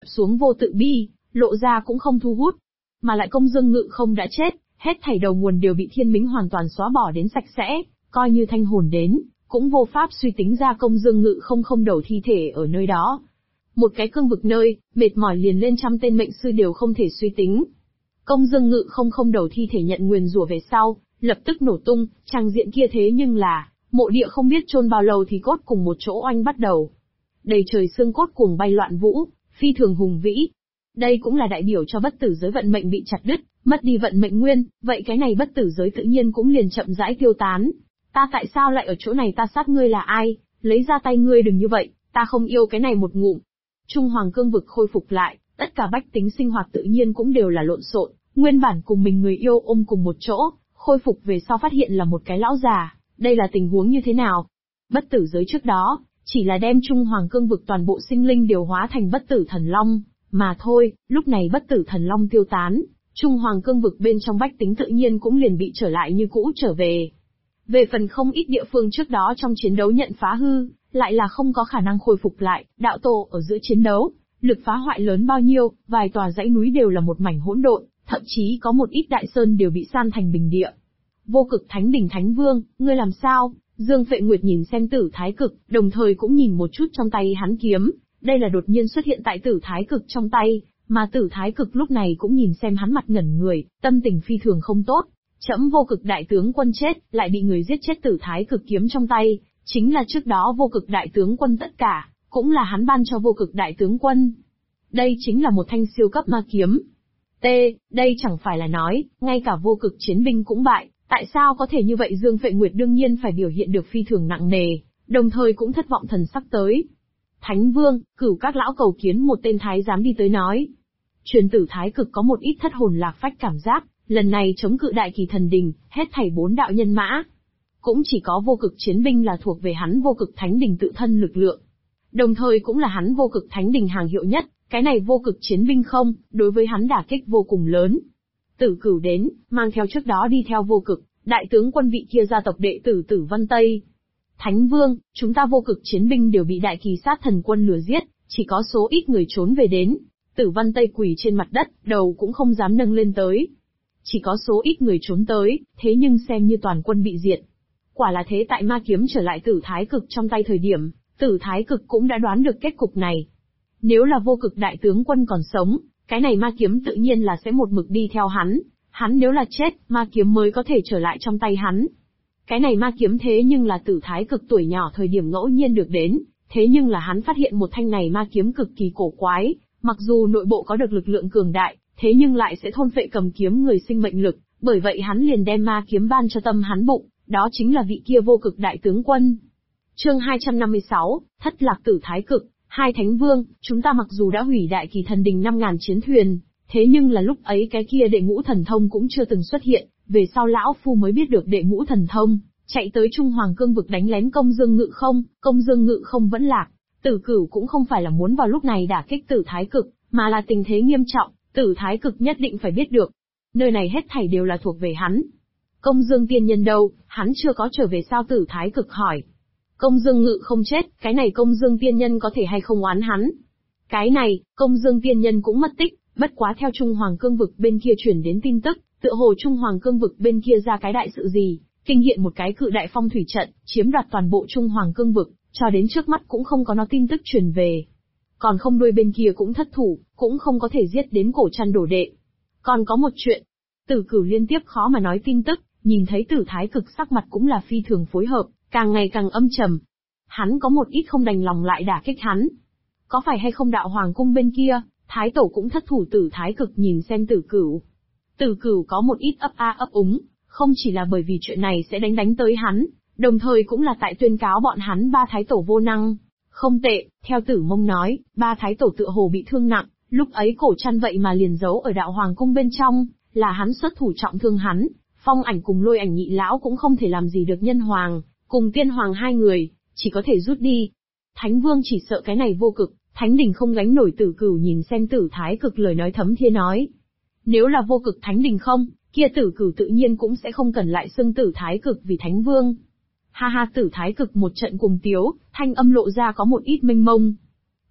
xuống vô tự bi, lộ ra cũng không thu hút. Mà lại Công Dương Ngự không đã chết, hết thảy đầu nguồn đều bị Thiên Mính hoàn toàn xóa bỏ đến sạch sẽ, coi như thanh hồn đến, cũng vô pháp suy tính ra Công Dương Ngự không đầu thi thể ở nơi đó. Một cái cương vực nơi, mệt mỏi liền lên trăm tên mệnh sư đều không thể suy tính. Công Dương Ngự không đầu thi thể nhận nguyền rủa về sau, lập tức nổ tung, trang diện kia thế nhưng là, mộ địa không biết chôn bao lâu thì cốt cùng một chỗ oanh bắt đầu. Đầy trời xương cốt cuồng bay loạn vũ, phi thường hùng vĩ. Đây cũng là đại biểu cho bất tử giới vận mệnh bị chặt đứt, mất đi vận mệnh nguyên, vậy cái này bất tử giới tự nhiên cũng liền chậm rãi tiêu tán. Ta tại sao lại ở chỗ này, ta sát ngươi là ai, lấy ra tay ngươi đừng như vậy, ta không yêu cái này một ngụm. Trung Hoàng cương vực khôi phục lại, tất cả bách tính sinh hoạt tự nhiên cũng đều là lộn xộn, nguyên bản cùng mình người yêu ôm cùng một chỗ, khôi phục về sau phát hiện là một cái lão già, đây là tình huống như thế nào? Bất tử giới trước đó, chỉ là đem Trung Hoàng cương vực toàn bộ sinh linh điều hóa thành bất tử thần long, mà thôi, lúc này bất tử thần long tiêu tán, Trung Hoàng cương vực bên trong bách tính tự nhiên cũng liền bị trở lại như cũ trở về. Về phần không ít địa phương trước đó trong chiến đấu nhận phá hư, lại là không có khả năng khôi phục lại, đạo tổ ở giữa chiến đấu, lực phá hoại lớn bao nhiêu, vài tòa dãy núi đều là một mảnh hỗn độn, thậm chí có một ít đại sơn đều bị san thành bình địa. Vô Cực Thánh Đỉnh Thánh Vương, ngươi làm sao? Dương Phệ Nguyệt nhìn xem Tử Thái Cực, đồng thời cũng nhìn một chút trong tay hắn kiếm, đây là đột nhiên xuất hiện tại Tử Thái Cực trong tay, mà Tử Thái Cực lúc này cũng nhìn xem hắn mặt ngẩn người, tâm tình phi thường không tốt. Trẫm Vô Cực đại tướng quân chết, lại bị người giết chết Tử Thái Cực kiếm trong tay, chính là trước đó Vô Cực đại tướng quân tất cả, cũng là hắn ban cho Vô Cực đại tướng quân. Đây chính là một thanh siêu cấp ma kiếm. Đây chẳng phải là nói, ngay cả Vô Cực chiến binh cũng bại, tại sao có thể như vậy? Dương Phệ Nguyệt đương nhiên phải biểu hiện được phi thường nặng nề, đồng thời cũng thất vọng thần sắc tới. Thánh Vương, cửu các lão cầu kiến một tên thái giám đi tới nói. Truyền Tử Thái Cực có một ít thất hồn lạc phách cảm giác, lần này chống cự Đại Kỳ Thần Đình, hết thảy 4 đạo nhân mã. Cũng chỉ có Vô Cực chiến binh là thuộc về hắn Vô Cực Thánh Đình tự thân lực lượng. Đồng thời cũng là hắn Vô Cực Thánh Đình hàng hiệu nhất, cái này Vô Cực chiến binh không, đối với hắn đả kích vô cùng lớn. Tử Cửu đến, mang theo trước đó đi theo Vô Cực, đại tướng quân vị kia gia tộc đệ tử Tử Văn Tây. Thánh Vương, chúng ta Vô Cực chiến binh đều bị Đại Kỳ sát thần quân lừa giết, chỉ có số ít người trốn về đến. Tử Văn Tây quỳ trên mặt đất, đầu cũng không dám nâng lên tới. Chỉ có số ít người trốn tới, thế nhưng xem như toàn quân bị diệt. Quả là thế, tại ma kiếm trở lại Tử Thái Cực trong tay thời điểm, Tử Thái Cực cũng đã đoán được kết cục này. Nếu là Vô Cực đại tướng quân còn sống, cái này ma kiếm tự nhiên là sẽ một mực đi theo hắn nếu là chết, ma kiếm mới có thể trở lại trong tay hắn. Cái này ma kiếm thế nhưng là Tử Thái Cực tuổi nhỏ thời điểm ngẫu nhiên được đến, thế nhưng là hắn phát hiện một thanh này ma kiếm cực kỳ cổ quái, mặc dù nội bộ có được lực lượng cường đại, thế nhưng lại sẽ thôn phệ cầm kiếm người sinh mệnh lực, bởi vậy hắn liền đem ma kiếm ban cho tâm hắn bụng, đó chính là vị kia Vô Cực đại tướng quân. Chương 256, Thất Lạc Tử Thái Cực. Hai Thánh Vương, chúng ta mặc dù đã hủy Đại Kỳ Thần Đình 5.000 chiến thuyền, thế nhưng là lúc ấy cái kia đệ ngũ thần thông cũng chưa từng xuất hiện, về sau lão phu mới biết được đệ ngũ thần thông, chạy tới Trung Hoàng cương vực đánh lén Công Dương Ngự không vẫn lạc. Tử Cửu cũng không phải là muốn vào lúc này đả kích Tử Thái Cực, mà là tình thế nghiêm trọng, Tử Thái Cực nhất định phải biết được. Nơi này hết thảy đều là thuộc về hắn. Công Dương tiên nhân đâu, hắn chưa có trở về sao? Tử Thái Cực hỏi. Công Dương Ngự không chết, cái này Công Dương tiên nhân có thể hay không oán hắn? Cái này, Công Dương tiên nhân cũng mất tích, bất quá theo Trung Hoàng cương vực bên kia chuyển đến tin tức, tựa hồ Trung Hoàng cương vực bên kia ra cái đại sự gì, kinh hiện một cái cự đại phong thủy trận, chiếm đoạt toàn bộ Trung Hoàng cương vực, cho đến trước mắt cũng không có nó tin tức truyền về. Còn không đuôi bên kia cũng thất thủ, cũng không có thể giết đến Cổ Trăn đồ đệ. Còn có một chuyện, Tử Cửu liên tiếp khó mà nói tin tức, nhìn thấy Tử Thái Cực sắc mặt cũng là phi thường phối hợp, càng ngày càng âm trầm. Hắn có một ít không đành lòng lại đả kích hắn. Có phải hay không đạo hoàng cung bên kia, Thái Tổ cũng thất thủ? Tử Thái Cực nhìn xem Tử Cửu. Tử Cửu có một ít ấp a ấp úng, không chỉ là bởi vì chuyện này sẽ đánh tới hắn, đồng thời cũng là tại tuyên cáo bọn hắn ba Thái Tổ vô năng. Không tệ, theo Tử Mông nói, ba Thái Tổ tựa hồ bị thương nặng, lúc ấy Cổ Trăn vậy mà liền giấu ở đạo hoàng cung bên trong, là hắn xuất thủ trọng thương hắn. Phong Ảnh cùng Lôi Ảnh nhị lão cũng không thể làm gì được Nhân Hoàng, cùng Tiên Hoàng hai người, chỉ có thể rút đi. Thánh Vương chỉ sợ cái này Vô Cực Thánh Đình không gánh nổi. Tử Cửu nhìn xem Tử Thái Cực lời nói thấm thía nói. Nếu là Vô Cực Thánh Đình không, kia Tử Cửu tự nhiên cũng sẽ không cần lại xưng Tử Thái Cực vì Thánh Vương. Ha ha, Tử Thái Cực một trận cùng tiếu, thanh âm lộ ra có một ít mênh mông.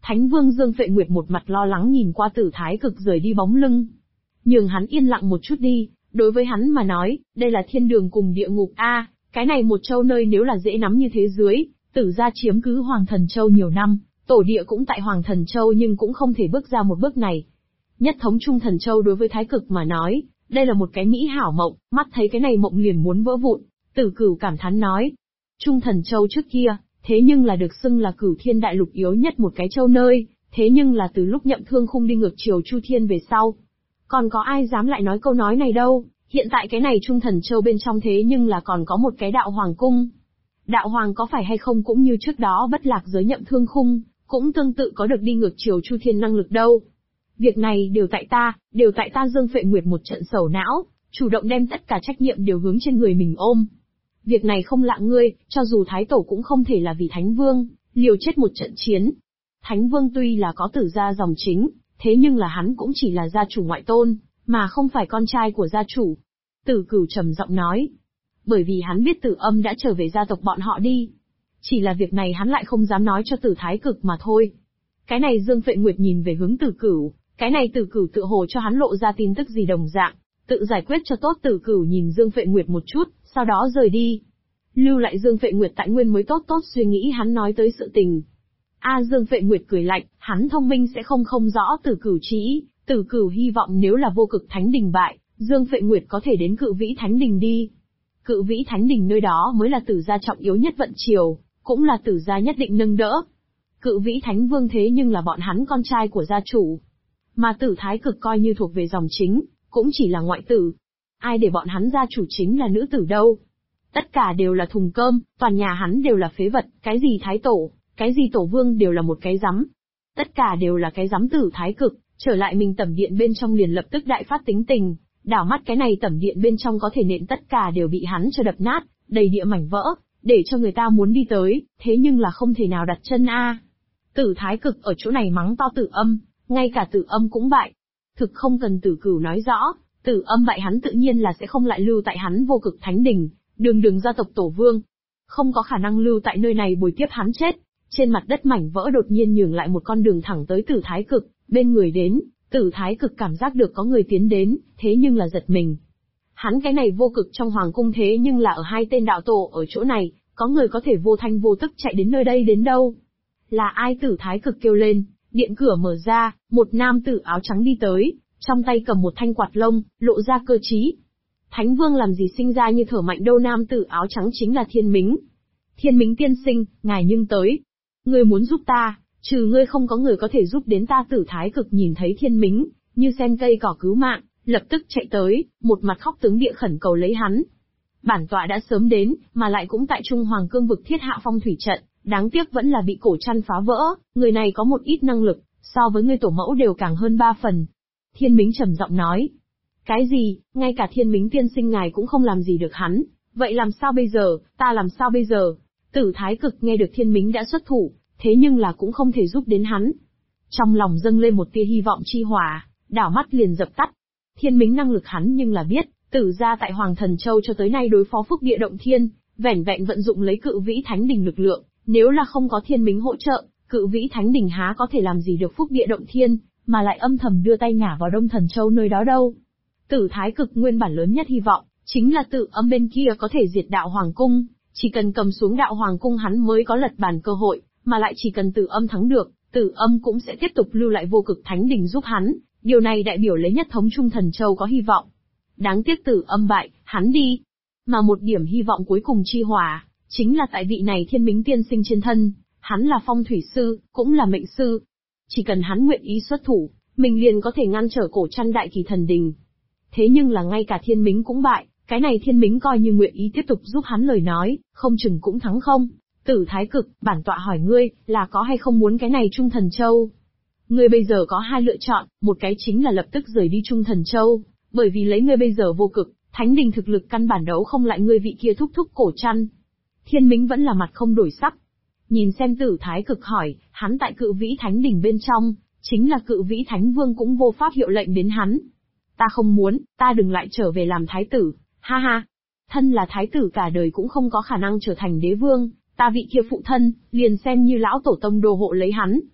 Thánh Vương Dương Phệ Nguyệt một mặt lo lắng nhìn qua Tử Thái Cực rời đi bóng lưng. Nhường hắn yên lặng một chút đi, đối với hắn mà nói, đây là thiên đường cùng địa ngục a, cái này một châu nơi nếu là dễ nắm như thế dưới, Tử gia chiếm cứ Hoàng Thần Châu nhiều năm, tổ địa cũng tại Hoàng Thần Châu nhưng cũng không thể bước ra một bước này. Nhất thống Trung Thần Châu đối với Thái Cực mà nói, đây là một cái mỹ hảo mộng, mắt thấy cái này mộng liền muốn vỡ vụn, Tử Cửu cảm thán nói. Trung Thần Châu trước kia, thế nhưng là được xưng là Cửu Thiên Đại Lục yếu nhất một cái châu nơi, thế nhưng là từ lúc Nhậm Thương Khung đi ngược chiều Chu Thiên về sau, còn có ai dám lại nói câu nói này đâu, hiện tại cái này Trung Thần Châu bên trong thế nhưng là còn có một cái đạo hoàng cung. Đạo hoàng có phải hay không cũng như trước đó bất lạc giới Nhậm Thương Khung, cũng tương tự có được đi ngược chiều Chu Thiên năng lực đâu. Việc này đều tại ta Dương Phệ Nguyệt một trận sầu não, chủ động đem tất cả trách nhiệm đều hướng trên người mình ôm. Việc này không lạ ngươi, cho dù Thái Tổ cũng không thể là vì Thánh Vương, liều chết một trận chiến. Thánh Vương tuy là có Tử gia dòng chính, thế nhưng là hắn cũng chỉ là gia chủ ngoại tôn, mà không phải con trai của gia chủ. Tử Cửu trầm giọng nói. Bởi vì hắn biết Tử Âm đã trở về gia tộc bọn họ đi. Chỉ là việc này hắn lại không dám nói cho Tử Thái Cực mà thôi. Cái này Dương Phệ Nguyệt nhìn về hướng Tử Cửu, cái này Tử Cửu tựa hồ cho hắn lộ ra tin tức gì đồng dạng. Tự giải quyết cho tốt. Tử Cửu nhìn Dương Phệ Nguyệt một chút, sau đó rời đi. Lưu lại Dương Phệ Nguyệt tại nguyên mới tốt suy nghĩ hắn nói tới sự tình. Dương Phệ Nguyệt cười lạnh, hắn thông minh sẽ không rõ Tử Cửu chí. Tử Cửu hy vọng nếu là vô cực thánh đình bại, Dương Phệ Nguyệt có thể đến Cự Vĩ Thánh Đình đi. Cự Vĩ Thánh Đình nơi đó mới là Tử gia trọng yếu nhất vận triều, cũng là Tử gia nhất định nâng đỡ. Cự Vĩ Thánh Vương thế nhưng là bọn hắn con trai của gia chủ. Mà Tử Thái Cực coi như thuộc về dòng chính, cũng chỉ là ngoại tử. Ai để bọn hắn gia chủ chính là nữ tử đâu. Tất cả đều là thùng cơm, toàn nhà hắn đều là phế vật, cái gì Thái Tổ, cái gì Tổ Vương đều là một cái rắm. Tất cả đều là cái rắm. Tử Thái Cực, trở lại mình tẩm điện bên trong liền lập tức đại phát tính tình, đảo mắt cái này tẩm điện bên trong có thể nện tất cả đều bị hắn cho đập nát, đầy địa mảnh vỡ, để cho người ta muốn đi tới, thế nhưng là không thể nào đặt chân a. Tử Thái Cực ở chỗ này mắng to Tử Âm, ngay cả Tử Âm cũng bại. Thực không cần Tử Cửu nói rõ, Tử Âm bại hắn tự nhiên là sẽ không lại lưu tại hắn vô cực thánh đình, đường gia tộc Tổ Vương. Không có khả năng lưu tại nơi này bồi tiếp hắn chết. Trên mặt đất mảnh vỡ đột nhiên nhường lại một con đường thẳng tới Tử Thái Cực, bên người đến, Tử Thái Cực cảm giác được có người tiến đến, thế nhưng là giật mình. Hắn cái này vô cực trong hoàng cung thế nhưng là ở hai tên đạo tổ ở chỗ này, có người có thể vô thanh vô tức chạy đến nơi đây đến đâu. Là ai? Tử Thái Cực kêu lên, điện cửa mở ra, một nam tử áo trắng đi tới, trong tay cầm một thanh quạt lông, lộ ra cơ trí. Thánh Vương làm gì sinh ra như thở mạnh đâu. Nam tử áo trắng chính là Thiên Mính. Thiên Mính tiên sinh, ngài nhưng tới. Ngươi muốn giúp ta, trừ ngươi không có người có thể giúp đến ta. Tử Thái Cực nhìn thấy Thiên Mính, như sen cây cỏ cứu mạng, lập tức chạy tới, một mặt khóc tướng địa khẩn cầu lấy hắn. Bản tọa đã sớm đến, mà lại cũng tại Trung Hoàng cương vực thiết hạ phong thủy trận, đáng tiếc vẫn là bị cổ trăn phá vỡ, người này có một ít năng lực, so với ngươi tổ mẫu đều càng hơn 3 phần. Thiên Mính trầm giọng nói. Cái gì, ngay cả Thiên Mính tiên sinh ngài cũng không làm gì được hắn, vậy làm sao bây giờ, ta làm sao bây giờ? Tử Thái Cực nghe được Thiên Mính đã xuất thủ, thế nhưng là cũng không thể giúp đến hắn. Trong lòng dâng lên một tia hy vọng chi hỏa, đảo mắt liền dập tắt. Thiên Mính năng lực hắn nhưng là biết, Tử gia tại Hoàng Thần Châu cho tới nay đối phó phúc địa động thiên, vẻn vẹn vận dụng lấy Cự Vĩ Thánh Đình lực lượng, nếu là không có Thiên Mính hỗ trợ, Cự Vĩ Thánh Đình há có thể làm gì được phúc địa động thiên, mà lại âm thầm đưa tay ngả vào Đông Thần Châu nơi đó đâu. Tử Thái Cực nguyên bản lớn nhất hy vọng, chính là Tử Âm bên kia có thể diệt đạo Hoàng Cung, chỉ cần cầm xuống đạo Hoàng Cung hắn mới có lật bàn cơ hội, mà lại chỉ cần Tử Âm thắng được, Tử Âm cũng sẽ tiếp tục lưu lại vô cực thánh đình giúp hắn, điều này đại biểu lấy nhất thống Trung Thần Châu có hy vọng. Đáng tiếc Tử Âm bại, hắn đi. Mà một điểm hy vọng cuối cùng chi hỏa, chính là tại vị này Thiên Mính tiên sinh trên thân, hắn là phong thủy sư, cũng là mệnh sư. Chỉ cần hắn nguyện ý xuất thủ, mình liền có thể ngăn trở cổ trăn đại kỳ thần đình. Thế nhưng là ngay cả Thiên Mính cũng bại, cái này Thiên Mính coi như nguyện ý tiếp tục giúp hắn lời nói, không chừng cũng thắng không. Tử Thái Cực, bản tọa hỏi ngươi, là có hay không muốn cái này Trung Thần Châu? Ngươi bây giờ có hai lựa chọn, một cái chính là lập tức rời đi Trung Thần Châu, bởi vì lấy ngươi bây giờ vô cực, thánh đình thực lực căn bản đấu không lại ngươi vị kia thúc cổ trăn. Thiên Mính vẫn là mặt không đổi sắc. Nhìn xem Tử Thái Cực hỏi, hắn tại Cự Vĩ Thánh Đình bên trong, chính là Cự Vĩ Thánh Vương cũng vô pháp hiệu lệnh đến hắn. Ta không muốn, ta đừng lại trở về làm thái tử, ha ha. Thân là thái tử cả đời cũng không có khả năng trở thành đế vương, ta vị kia phụ thân, liền xem như lão tổ tông đồ hộ lấy hắn.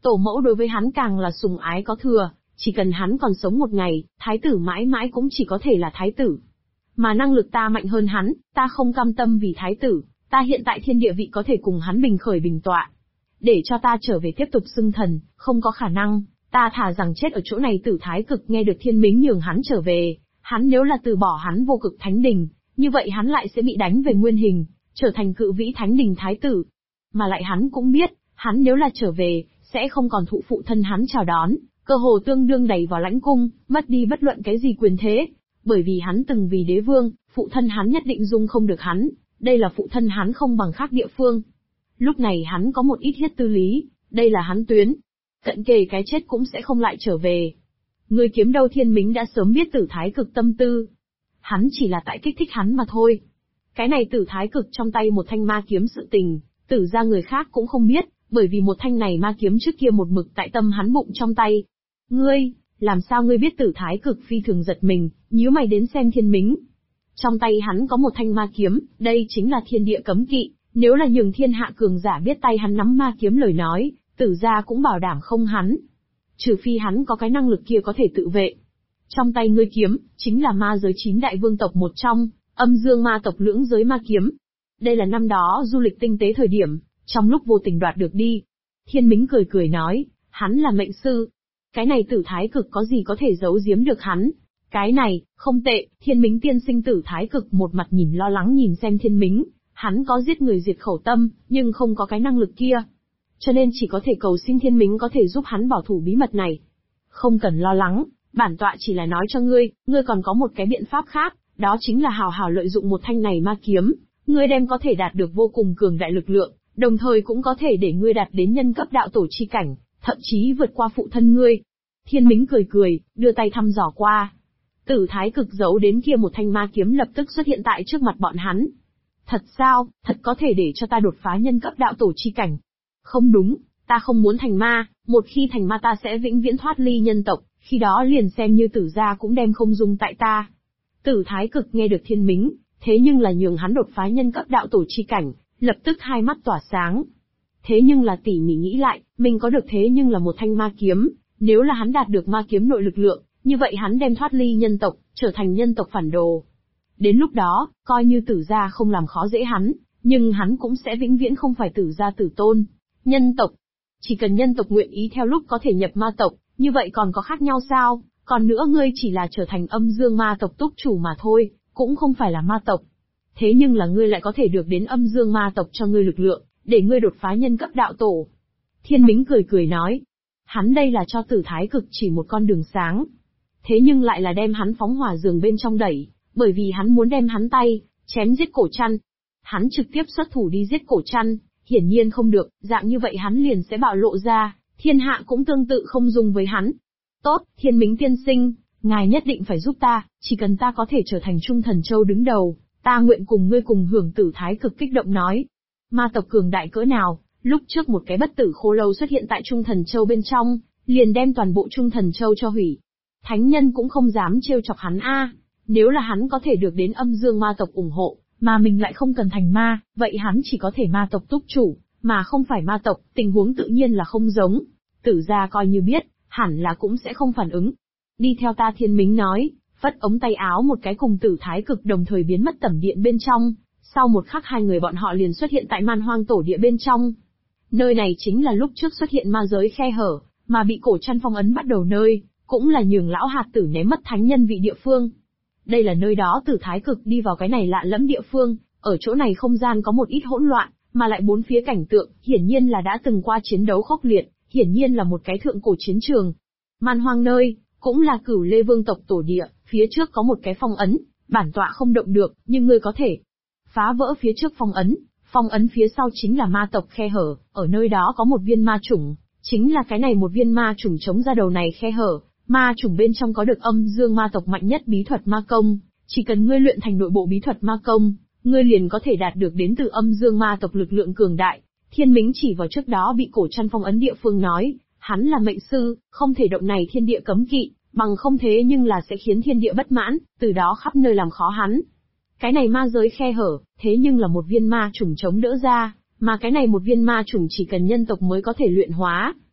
Tổ mẫu đối với hắn càng là sùng ái có thừa, chỉ cần hắn còn sống một ngày, thái tử mãi mãi cũng chỉ có thể là thái tử. Mà năng lực ta mạnh hơn hắn, ta không cam tâm vì thái tử, ta hiện tại thiên địa vị có thể cùng hắn bình khởi bình tọa. Để cho ta trở về tiếp tục xưng thần, không có khả năng, ta thà rằng chết ở chỗ này. Tử Thái Cực nghe được Thiên Mính nhường hắn trở về, hắn nếu là từ bỏ hắn vô cực thánh đình, như vậy hắn lại sẽ bị đánh về nguyên hình, trở thành cự vĩ thánh đình thái tử. Mà lại hắn cũng biết, hắn nếu là trở về, sẽ không còn thụ phụ thân hắn chào đón, cơ hồ tương đương đẩy vào lãnh cung, mất đi bất luận cái gì quyền thế. Bởi vì hắn từng vì đế vương, phụ thân hắn nhất định dung không được hắn, đây là phụ thân hắn không bằng khác địa phương. Lúc này hắn có một ít hiết tư lý, đây là hắn tuyến. Cận kề cái chết cũng sẽ không lại trở về. Người kiếm đâu? Thiên Mính đã sớm biết Tử Thái Cực tâm tư. Hắn chỉ là tại kích thích hắn mà thôi. Cái này Tử Thái Cực trong tay một thanh ma kiếm sự tình, Tử ra người khác cũng không biết, bởi vì một thanh này ma kiếm trước kia một mực tại tâm hắn bụng trong tay. Ngươi, làm sao ngươi biết? Tử Thái Cực phi thường giật mình, nhíu mày đến xem Thiên Mính. Trong tay hắn có một thanh ma kiếm, đây chính là thiên địa cấm kỵ, nếu là nhường thiên hạ cường giả biết tay hắn nắm ma kiếm lời nói, Tử gia cũng bảo đảm không hắn. Trừ phi hắn có cái năng lực kia có thể tự vệ. Trong tay ngươi kiếm, chính là ma giới 9 đại vương tộc một trong, âm dương ma tộc lưỡng giới ma kiếm. Đây là năm đó du lịch tinh tế thời điểm, trong lúc vô tình đoạt được đi. Thiên Mính cười cười nói, hắn là mệnh sư. Cái này Tử Thái Cực có gì có thể giấu giếm được hắn. Cái này, không tệ. Thiên Mính tiên sinh. Tử Thái Cực một mặt nhìn lo lắng nhìn xem Thiên Mính, hắn có giết người diệt khẩu tâm, nhưng không có cái năng lực kia. Cho nên chỉ có thể cầu xin Thiên Mính có thể giúp hắn bảo thủ bí mật này. Không cần lo lắng, bản tọa chỉ là nói cho ngươi, ngươi còn có một cái biện pháp khác, đó chính là hào hào lợi dụng một thanh này ma kiếm, ngươi đem có thể đạt được vô cùng cường đại lực lượng, đồng thời cũng có thể để ngươi đạt đến nhân cấp đạo tổ chi cảnh, thậm chí vượt qua phụ thân ngươi. Thiên Mính cười cười, đưa tay thăm dò qua. Tử Thái Cực giấu đến kia một thanh ma kiếm lập tức xuất hiện tại trước mặt bọn hắn. Thật sao? Thật có thể để cho ta đột phá nhân cấp đạo tổ chi cảnh? Không đúng, ta không muốn thành ma, một khi thành ma ta sẽ vĩnh viễn thoát ly nhân tộc, khi đó liền xem như Tử gia cũng đem không dung tại ta. Tử Thái Cực nghe được Thiên Mính, thế nhưng là nhường hắn đột phá nhân cấp đạo tổ chi cảnh, lập tức hai mắt tỏa sáng. Thế nhưng là tỉ mỉ nghĩ lại, mình có được thế nhưng là một thanh ma kiếm, nếu là hắn đạt được ma kiếm nội lực lượng, như vậy hắn đem thoát ly nhân tộc, trở thành nhân tộc phản đồ. Đến lúc đó, coi như Tử gia không làm khó dễ hắn, nhưng hắn cũng sẽ vĩnh viễn không phải Tử gia tử tôn. Nhân tộc. Chỉ cần nhân tộc nguyện ý theo lúc có thể nhập ma tộc, như vậy còn có khác nhau sao? Còn nữa ngươi chỉ là trở thành âm dương ma tộc túc chủ mà thôi, cũng không phải là ma tộc. Thế nhưng là ngươi lại có thể được đến âm dương ma tộc cho ngươi lực lượng, để ngươi đột phá nhân cấp đạo tổ. Thiên Mính cười cười nói. Hắn đây là cho Tử Thái Cực chỉ một con đường sáng. Thế nhưng lại là đem hắn phóng hỏa giường bên trong đẩy, bởi vì hắn muốn đem hắn tay, chém giết Cổ Trăn. Hắn trực tiếp xuất thủ đi giết Cổ Trăn. Hiển nhiên không được, dạng như vậy hắn liền sẽ bạo lộ ra, thiên hạ cũng tương tự không dung với hắn. Tốt, Thiên Mính tiên sinh, ngài nhất định phải giúp ta, chỉ cần ta có thể trở thành Trung Thần Châu đứng đầu, ta nguyện cùng ngươi cùng hưởng. Tử Thái Cực kích động nói. Ma tộc cường đại cỡ nào, lúc trước một cái bất tử khô lâu xuất hiện tại Trung Thần Châu bên trong, liền đem toàn bộ Trung Thần Châu cho hủy. Thánh nhân cũng không dám trêu chọc hắn a. Nếu là hắn có thể được đến âm dương ma tộc ủng hộ, mà mình lại không cần thành ma, vậy hắn chỉ có thể ma tộc túc chủ, mà không phải ma tộc, tình huống tự nhiên là không giống. Tử gia coi như biết, hẳn là cũng sẽ không phản ứng. Đi theo ta. Thiên Mính nói, phất ống tay áo một cái cùng Tử Thái Cực đồng thời biến mất tẩm điện bên trong, sau một khắc hai người bọn họ liền xuất hiện tại Man Hoang tổ địa bên trong. Nơi này chính là lúc trước xuất hiện ma giới khe hở, mà bị Cổ Trăn phong ấn bắt đầu nơi, cũng là nhường lão hạt tử ném mất thánh nhân vị địa phương. Đây là nơi đó Tử Thái Cực đi vào cái này lạ lẫm địa phương, ở chỗ này không gian có một ít hỗn loạn, mà lại bốn phía cảnh tượng, hiển nhiên là đã từng qua chiến đấu khốc liệt, hiển nhiên là một cái thượng cổ chiến trường. Man Hoang nơi, cũng là Cửu Lê Vương tộc tổ địa, phía trước có một cái phong ấn, bản tọa không động được, nhưng ngươi có thể phá vỡ phía trước phong ấn phía sau chính là ma tộc khe hở, ở nơi đó có một viên ma chủng, chính là cái này một viên ma chủng chống ra đầu này khe hở. Ma chủng bên trong có được âm dương ma tộc mạnh nhất bí thuật ma công, chỉ cần ngươi luyện thành nội bộ bí thuật ma công, ngươi liền có thể đạt được đến từ âm dương ma tộc lực lượng cường đại. Thiên Mính chỉ vào trước đó bị Cổ Trăn phong ấn địa phương nói, hắn là mệnh sư, không thể động này thiên địa cấm kỵ, bằng không thế nhưng là sẽ khiến thiên địa bất mãn, từ đó khắp nơi làm khó hắn. Cái này ma giới khe hở, thế nhưng là một viên ma chủng chống đỡ ra, mà cái này một viên ma chủng chỉ cần nhân tộc mới có thể luyện hóa.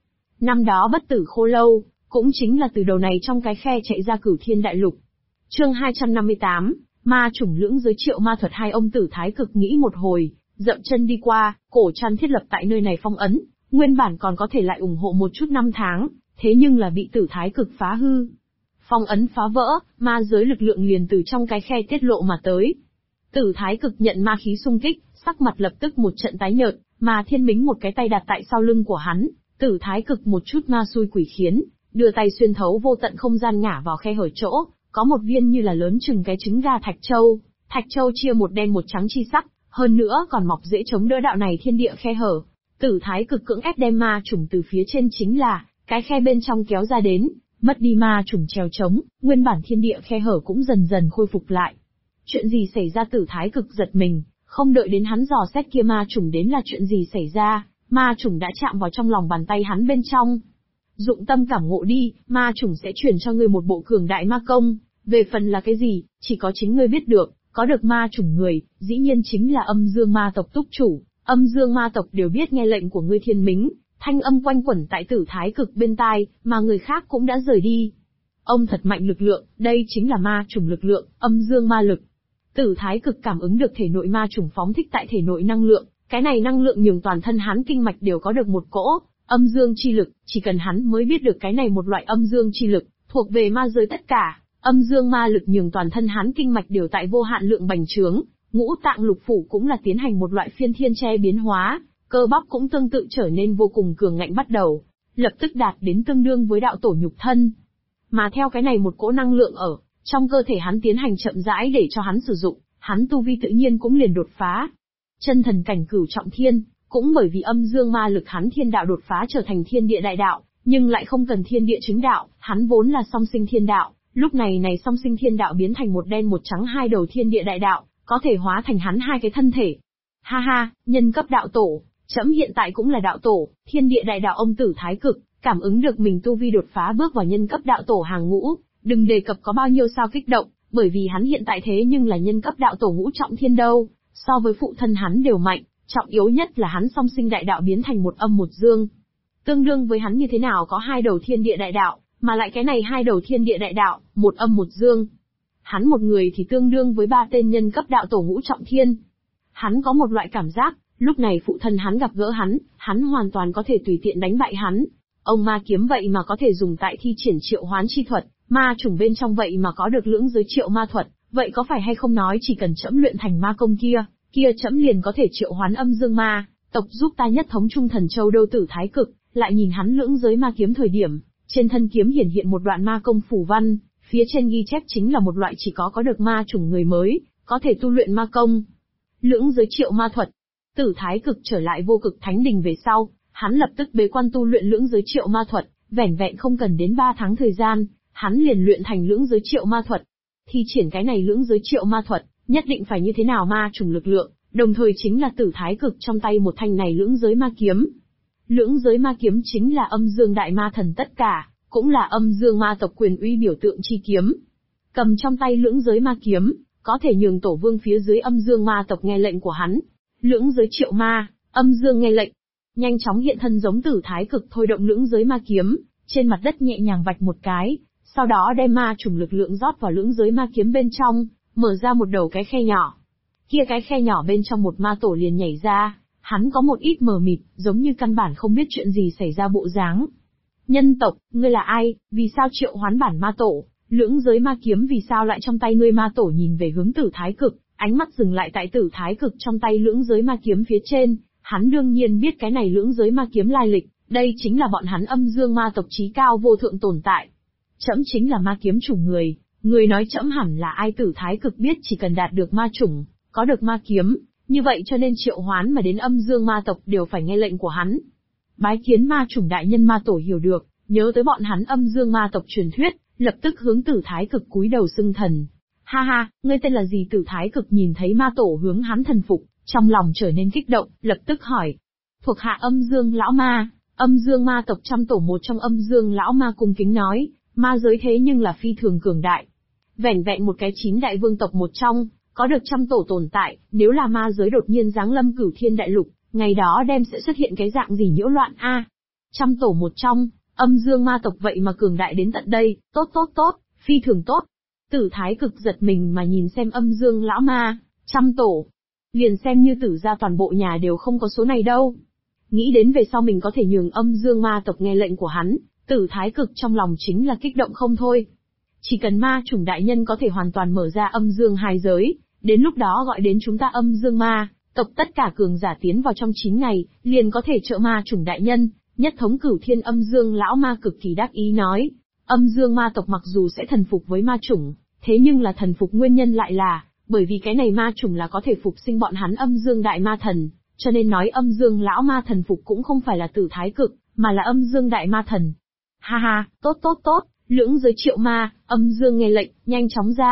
Năm đó bất tử khô lâu, cũng chính là từ đầu này trong cái khe chạy ra Cửu Thiên Đại Lục. Chương 258, ma chủng lưỡng giới triệu ma thuật. Hai ông Tử Thái Cực nghĩ một hồi, dậm chân đi qua, cổ trăn thiết lập tại nơi này phong ấn, nguyên bản còn có thể lại ủng hộ một chút năm tháng, thế nhưng là bị Tử Thái Cực phá hư. Phong ấn phá vỡ, ma giới lực lượng liền từ trong cái khe tiết lộ mà tới. Tử Thái Cực nhận ma khí xung kích, sắc mặt lập tức một trận tái nhợt, mà Thiên Mính một cái tay đặt tại sau lưng của hắn, Tử Thái Cực một chút ma xui quỷ khiến, đưa tay xuyên thấu vô tận không gian ngả vào khe hở chỗ, có một viên như là lớn chừng cái trứng gà thạch châu chia một đen một trắng chi sắc, hơn nữa còn mọc dễ chống đỡ đạo này thiên địa khe hở. Tử Thái Cực cưỡng ép đem ma chủng từ phía trên chính là cái khe bên trong kéo ra đến, mất đi ma chủng trèo trống, nguyên bản thiên địa khe hở cũng dần dần khôi phục lại. Chuyện gì xảy ra? Tử Thái Cực giật mình, không đợi đến hắn dò xét kia ma chủng đến là chuyện gì xảy ra, ma chủng đã chạm vào trong lòng bàn tay hắn bên trong. Dụng tâm cảm ngộ đi, ma chủng sẽ truyền cho ngươi một bộ cường đại ma công, về phần là cái gì, chỉ có chính ngươi biết được, có được ma chủng người, dĩ nhiên chính là âm dương ma tộc túc chủ, âm dương ma tộc đều biết nghe lệnh của ngươi Thiên Mính. Thanh âm quanh quẩn tại Tử Thái Cực bên tai, mà người khác cũng đã rời đi. Ông thật mạnh lực lượng, đây chính là ma chủng lực lượng, âm dương ma lực. Tử Thái Cực cảm ứng được thể nội ma chủng phóng thích tại thể nội năng lượng, cái này năng lượng nhường toàn thân hắn kinh mạch đều có được một cỗ âm dương chi lực, chỉ cần hắn mới biết được cái này một loại âm dương chi lực, thuộc về ma giới tất cả, âm dương ma lực nhường toàn thân hắn kinh mạch đều tại vô hạn lượng bành trướng, ngũ tạng lục phủ cũng là tiến hành một loại phiên thiên che biến hóa, cơ bắp cũng tương tự trở nên vô cùng cường ngạnh bắt đầu, lập tức đạt đến tương đương với đạo tổ nhục thân. Mà theo cái này một cỗ năng lượng ở trong cơ thể hắn tiến hành chậm rãi để cho hắn sử dụng, hắn tu vi tự nhiên cũng liền đột phá. Chân thần cảnh cửu trọng thiên, cũng bởi vì âm dương ma lực hắn thiên đạo đột phá trở thành thiên địa đại đạo, nhưng lại không cần thiên địa chứng đạo, hắn vốn là song sinh thiên đạo, lúc này song sinh thiên đạo biến thành một đen một trắng hai đầu thiên địa đại đạo, có thể hóa thành hắn hai cái thân thể. Ha ha, nhân cấp đạo tổ, trẫm hiện tại cũng là đạo tổ, thiên địa đại đạo. Ông Tử Thái Cực cảm ứng được mình tu vi đột phá bước vào nhân cấp đạo tổ hàng ngũ, đừng đề cập có bao nhiêu sao kích động, bởi vì hắn hiện tại thế nhưng là nhân cấp đạo tổ ngũ trọng thiên đâu, so với phụ thân hắn đều mạnh, trọng yếu nhất là hắn song sinh đại đạo biến thành một âm một dương. Tương đương với hắn như thế nào có hai đầu thiên địa đại đạo, mà lại cái này hai đầu thiên địa đại đạo, một âm một dương. Hắn một người thì tương đương với ba tên nhân cấp đạo tổ ngũ trọng thiên. Hắn có một loại cảm giác, lúc này phụ thân hắn gặp gỡ hắn hoàn toàn có thể tùy tiện đánh bại hắn. Ông ma kiếm vậy mà có thể dùng tại thi triển triệu hoán chi thuật, ma chủng bên trong vậy mà có được lưỡng giới triệu ma thuật, vậy có phải hay không nói chỉ cần trẫm luyện thành ma công kia trẫm liền có thể triệu hoán âm dương ma tộc giúp ta nhất thống trung thần châu đâu? Tử Thái Cực lại nhìn hắn lưỡng giới ma kiếm thời điểm, trên thân kiếm hiển hiện một đoạn ma công phù văn, phía trên ghi chép chính là một loại chỉ có được ma chủng người mới có thể tu luyện ma công. Lưỡng giới triệu ma thuật. Tử Thái Cực trở lại Vô Cực Thánh Đình về sau, hắn lập tức bế quan tu luyện lưỡng giới triệu ma thuật, vẻn vẹn không cần đến 3 tháng thời gian, hắn liền luyện thành lưỡng giới triệu ma thuật. Thi triển cái này lưỡng giới triệu ma thuật, nhất định phải như thế nào ma chủng lực lượng, đồng thời chính là Tử Thái Cực trong tay một thanh này lưỡng giới ma kiếm. Lưỡng giới ma kiếm chính là âm dương đại ma thần tất cả, cũng là âm dương ma tộc quyền uy biểu tượng chi kiếm. Cầm trong tay lưỡng giới ma kiếm, có thể nhường tổ vương phía dưới âm dương ma tộc nghe lệnh của hắn. Lưỡng giới triệu ma, âm dương nghe lệnh. Nhanh chóng hiện thân giống Tử Thái Cực thôi động lưỡng giới ma kiếm, trên mặt đất nhẹ nhàng vạch một cái, sau đó đem ma chủng lực lượng rót vào lưỡng giới ma kiếm bên trong, mở ra một đầu cái khe nhỏ. Kia cái khe nhỏ bên trong một ma tổ liền nhảy ra, hắn có một ít mờ mịt, giống như căn bản không biết chuyện gì xảy ra bộ dáng. Nhân tộc, ngươi là ai, vì sao triệu hoán bản ma tổ, lưỡng giới ma kiếm vì sao lại trong tay ngươi? Ma tổ nhìn về hướng Tử Thái Cực, ánh mắt dừng lại tại Tử Thái Cực trong tay lưỡng giới ma kiếm phía trên, hắn đương nhiên biết cái này lưỡng giới ma kiếm lai lịch, đây chính là bọn hắn âm dương ma tộc chí cao vô thượng tồn tại. Trẫm chính là ma kiếm chủ người nói trẫm hẳn là ai? Tử Thái Cực biết chỉ cần đạt được ma chủng, có được ma kiếm, như vậy cho nên triệu hoán mà đến âm dương ma tộc đều phải nghe lệnh của hắn. Bái kiến ma chủng đại nhân. Ma tổ hiểu được, nhớ tới bọn hắn âm dương ma tộc truyền thuyết, lập tức hướng Tử Thái Cực cúi đầu xưng thần. Ha ha, ngươi tên là gì? Tử Thái Cực nhìn thấy ma tổ hướng hắn thần phục, trong lòng trở nên kích động, lập tức hỏi. Thuộc hạ âm dương lão ma. Âm dương ma tộc trăm tổ một trong âm dương lão ma cung kính nói, ma giới thế nhưng là phi thường cường đại. Vẻn vẹn một cái 9 đại vương tộc một trong, có được trăm tổ tồn tại, nếu là ma giới đột nhiên giáng lâm Cửu Thiên Đại Lục, ngày đó đem sẽ xuất hiện cái dạng gì nhiễu loạn a? Trăm tổ một trong, âm dương ma tộc vậy mà cường đại đến tận đây, tốt, phi thường tốt. Tử Thái Cực giật mình mà nhìn xem âm dương lão ma, trăm tổ. Liền xem như Tử gia toàn bộ nhà đều không có số này đâu. Nghĩ đến về sau mình có thể nhường âm dương ma tộc nghe lệnh của hắn, Tử Thái Cực trong lòng chính là kích động không thôi. Chỉ cần ma chủng đại nhân có thể hoàn toàn mở ra âm dương hai giới, đến lúc đó gọi đến chúng ta âm dương ma tộc tất cả cường giả tiến vào trong 9 ngày, liền có thể trợ ma chủng đại nhân, nhất thống cửu thiên. Âm dương lão ma cực kỳ đắc ý nói, âm dương ma tộc mặc dù sẽ thần phục với ma chủng, thế nhưng là thần phục nguyên nhân lại là, bởi vì cái này ma chủng là có thể phục sinh bọn hắn âm dương đại ma thần, cho nên nói âm dương lão ma thần phục cũng không phải là Tử Thái Cực, mà là âm dương đại ma thần. Ha ha, tốt, lưỡng giới triệu ma, âm dương nghe lệnh, nhanh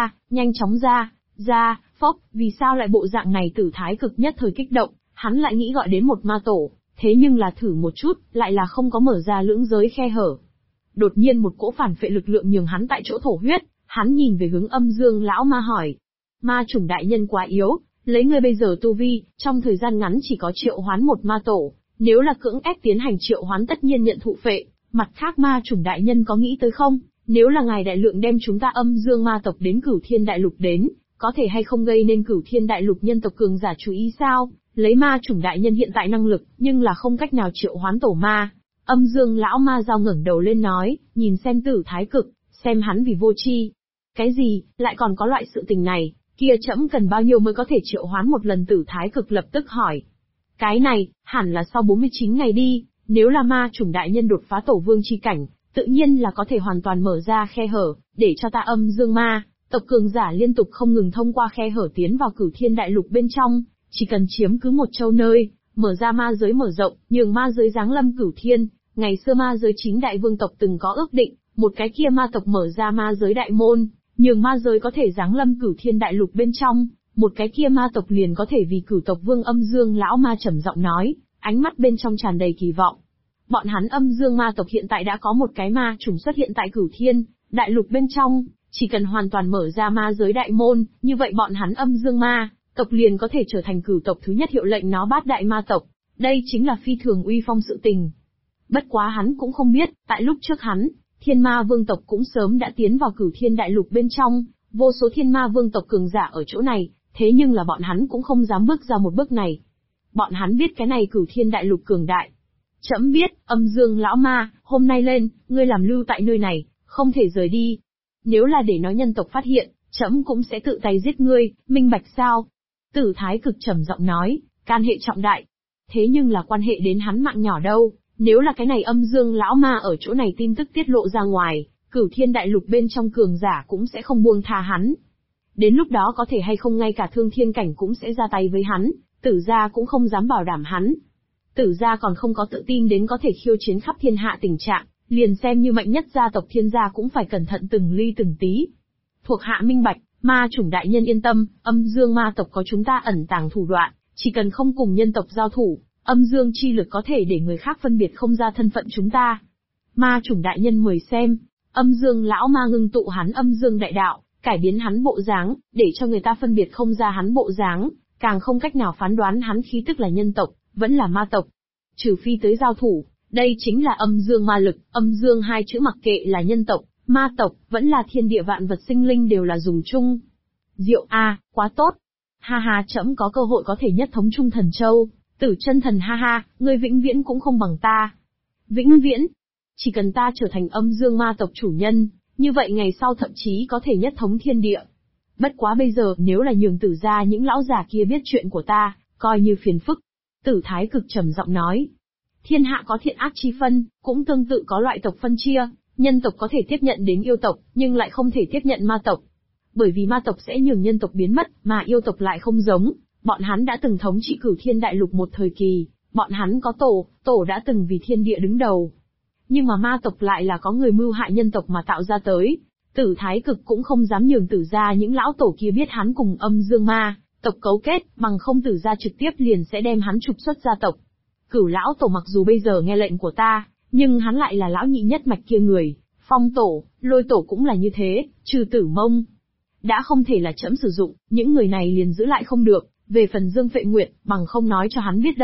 chóng ra, phốc, vì sao lại bộ dạng này? Tử Thái Cực nhất thời kích động, hắn lại nghĩ gọi đến một ma tổ, thế nhưng là thử một chút, lại là không có mở ra lưỡng giới khe hở. Đột nhiên một cỗ phản phệ lực lượng nhường hắn tại chỗ thổ huyết, hắn nhìn về hướng âm dương lão ma hỏi. Ma chủng đại nhân quá yếu, lấy ngươi bây giờ tu vi, trong thời gian ngắn chỉ có triệu hoán một ma tổ, nếu là cưỡng ép tiến hành triệu hoán tất nhiên nhận thụ phệ. Mặt khác ma chủng đại nhân có nghĩ tới không, nếu là ngài đại lượng đem chúng ta âm dương ma tộc đến cửu thiên đại lục đến, có thể hay không gây nên cửu thiên đại lục nhân tộc cường giả chú ý sao? Lấy ma chủng đại nhân hiện tại năng lực, nhưng là không cách nào triệu hoán tổ ma. Âm dương lão ma giao ngẩng đầu lên nói, nhìn xem Tử Thái Cực, xem hắn vì vô tri. Cái gì, lại còn có loại sự tình này, kia trẫm cần bao nhiêu mới có thể triệu hoán một lần? Tử Thái Cực lập tức hỏi. Cái này, hẳn là sau 49 ngày đi, nếu là ma chủng đại nhân đột phá tổ vương chi cảnh, tự nhiên là có thể hoàn toàn mở ra khe hở, để cho ta âm dương ma tộc cường giả liên tục không ngừng thông qua khe hở tiến vào cửu thiên đại lục bên trong, chỉ cần chiếm cứ một châu nơi, mở ra ma giới mở rộng, nhường ma giới giáng lâm cửu thiên. Ngày xưa ma giới 9 đại vương tộc từng có ước định, một cái kia ma tộc mở ra ma giới đại môn, nhường ma giới có thể giáng lâm cửu thiên đại lục bên trong, một cái kia ma tộc liền có thể vì cửu tộc vương. Âm dương lão ma trầm giọng nói, ánh mắt bên trong tràn đầy kỳ vọng. Bọn hắn âm dương ma tộc hiện tại đã có một cái ma chủng xuất hiện tại cửu thiên đại lục bên trong, chỉ cần hoàn toàn mở ra ma giới đại môn, như vậy bọn hắn âm dương ma tộc liền có thể trở thành cửu tộc thứ nhất hiệu lệnh nó bát đại ma tộc. Đây chính là phi thường uy phong sự tình. Bất quá hắn cũng không biết, tại lúc trước hắn, thiên ma vương tộc cũng sớm đã tiến vào cửu thiên đại lục bên trong, vô số thiên ma vương tộc cường giả ở chỗ này, thế nhưng là bọn hắn cũng không dám bước ra một bước này. Bọn hắn biết cái này cửu thiên đại lục cường đại. Trẫm biết, âm dương lão ma, hôm nay lên, ngươi làm lưu tại nơi này, không thể rời đi. Nếu là để nói nhân tộc phát hiện, trẫm cũng sẽ tự tay giết ngươi, minh bạch sao? Tử Thái Cực trầm giọng nói, can hệ trọng đại. Thế nhưng là quan hệ đến hắn mạng nhỏ đâu, nếu là cái này âm dương lão ma ở chỗ này tin tức tiết lộ ra ngoài, cửu thiên đại lục bên trong cường giả cũng sẽ không buông tha hắn. Đến lúc đó có thể hay không ngay cả thương thiên cảnh cũng sẽ ra tay với hắn, Tử gia cũng không dám bảo đảm hắn. Tử gia còn không có tự tin đến có thể khiêu chiến khắp thiên hạ tình trạng, liền xem như mạnh nhất gia tộc Thiên gia cũng phải cẩn thận từng ly từng tí. Thuộc hạ minh bạch, ma chủng đại nhân yên tâm, âm dương ma tộc có chúng ta ẩn tàng thủ đoạn, chỉ cần không cùng nhân tộc giao thủ, âm dương chi lực có thể để người khác phân biệt không ra thân phận chúng ta. Ma chủng đại nhân mời xem, âm dương lão ma ngưng tụ hắn âm dương đại đạo, cải biến hắn bộ dáng, để cho người ta phân biệt không ra hắn bộ dáng, càng không cách nào phán đoán hắn khí tức là nhân tộc, vẫn là ma tộc. Trừ phi tới giao thủ, đây chính là âm dương ma lực, âm dương hai chữ mặc kệ là nhân tộc, ma tộc, vẫn là thiên địa vạn vật sinh linh đều là dùng chung. Diệu a, quá tốt. Ha ha, trẫm có cơ hội có thể nhất thống Trung Thần Châu, Tử Chân Thần ha ha, ngươi vĩnh viễn cũng không bằng ta. Vĩnh viễn? Chỉ cần ta trở thành âm dương ma tộc chủ nhân, như vậy ngày sau thậm chí có thể nhất thống thiên địa. Bất quá bây giờ, nếu là nhường Tử gia những lão già kia biết chuyện của ta, coi như phiền phức. Tử Thái Cực trầm giọng nói. Thiên hạ có thiện ác chi phân, cũng tương tự có loại tộc phân chia, nhân tộc có thể tiếp nhận đến yêu tộc, nhưng lại không thể tiếp nhận ma tộc. Bởi vì ma tộc sẽ nhường nhân tộc biến mất, mà yêu tộc lại không giống, bọn hắn đã từng thống trị cửu thiên đại lục một thời kỳ, bọn hắn có tổ đã từng vì thiên địa đứng đầu. Nhưng mà ma tộc lại là có người mưu hại nhân tộc mà tạo ra tới. Tử Thái Cực cũng không dám nhường Tử gia những lão tổ kia biết hắn cùng âm dương ma tộc cấu kết, bằng không Tử gia trực tiếp liền sẽ đem hắn trục xuất gia tộc. Cửu lão tổ mặc dù bây giờ nghe lệnh của ta, nhưng hắn lại là lão nhị nhất mạch kia người, Phong tổ, Lôi tổ cũng là như thế, trừ Tử Mông đã không thể là trẫm sử dụng, những người này liền giữ lại không được. Về phần Dương Phệ Nguyệt, bằng không nói cho hắn biết đâu,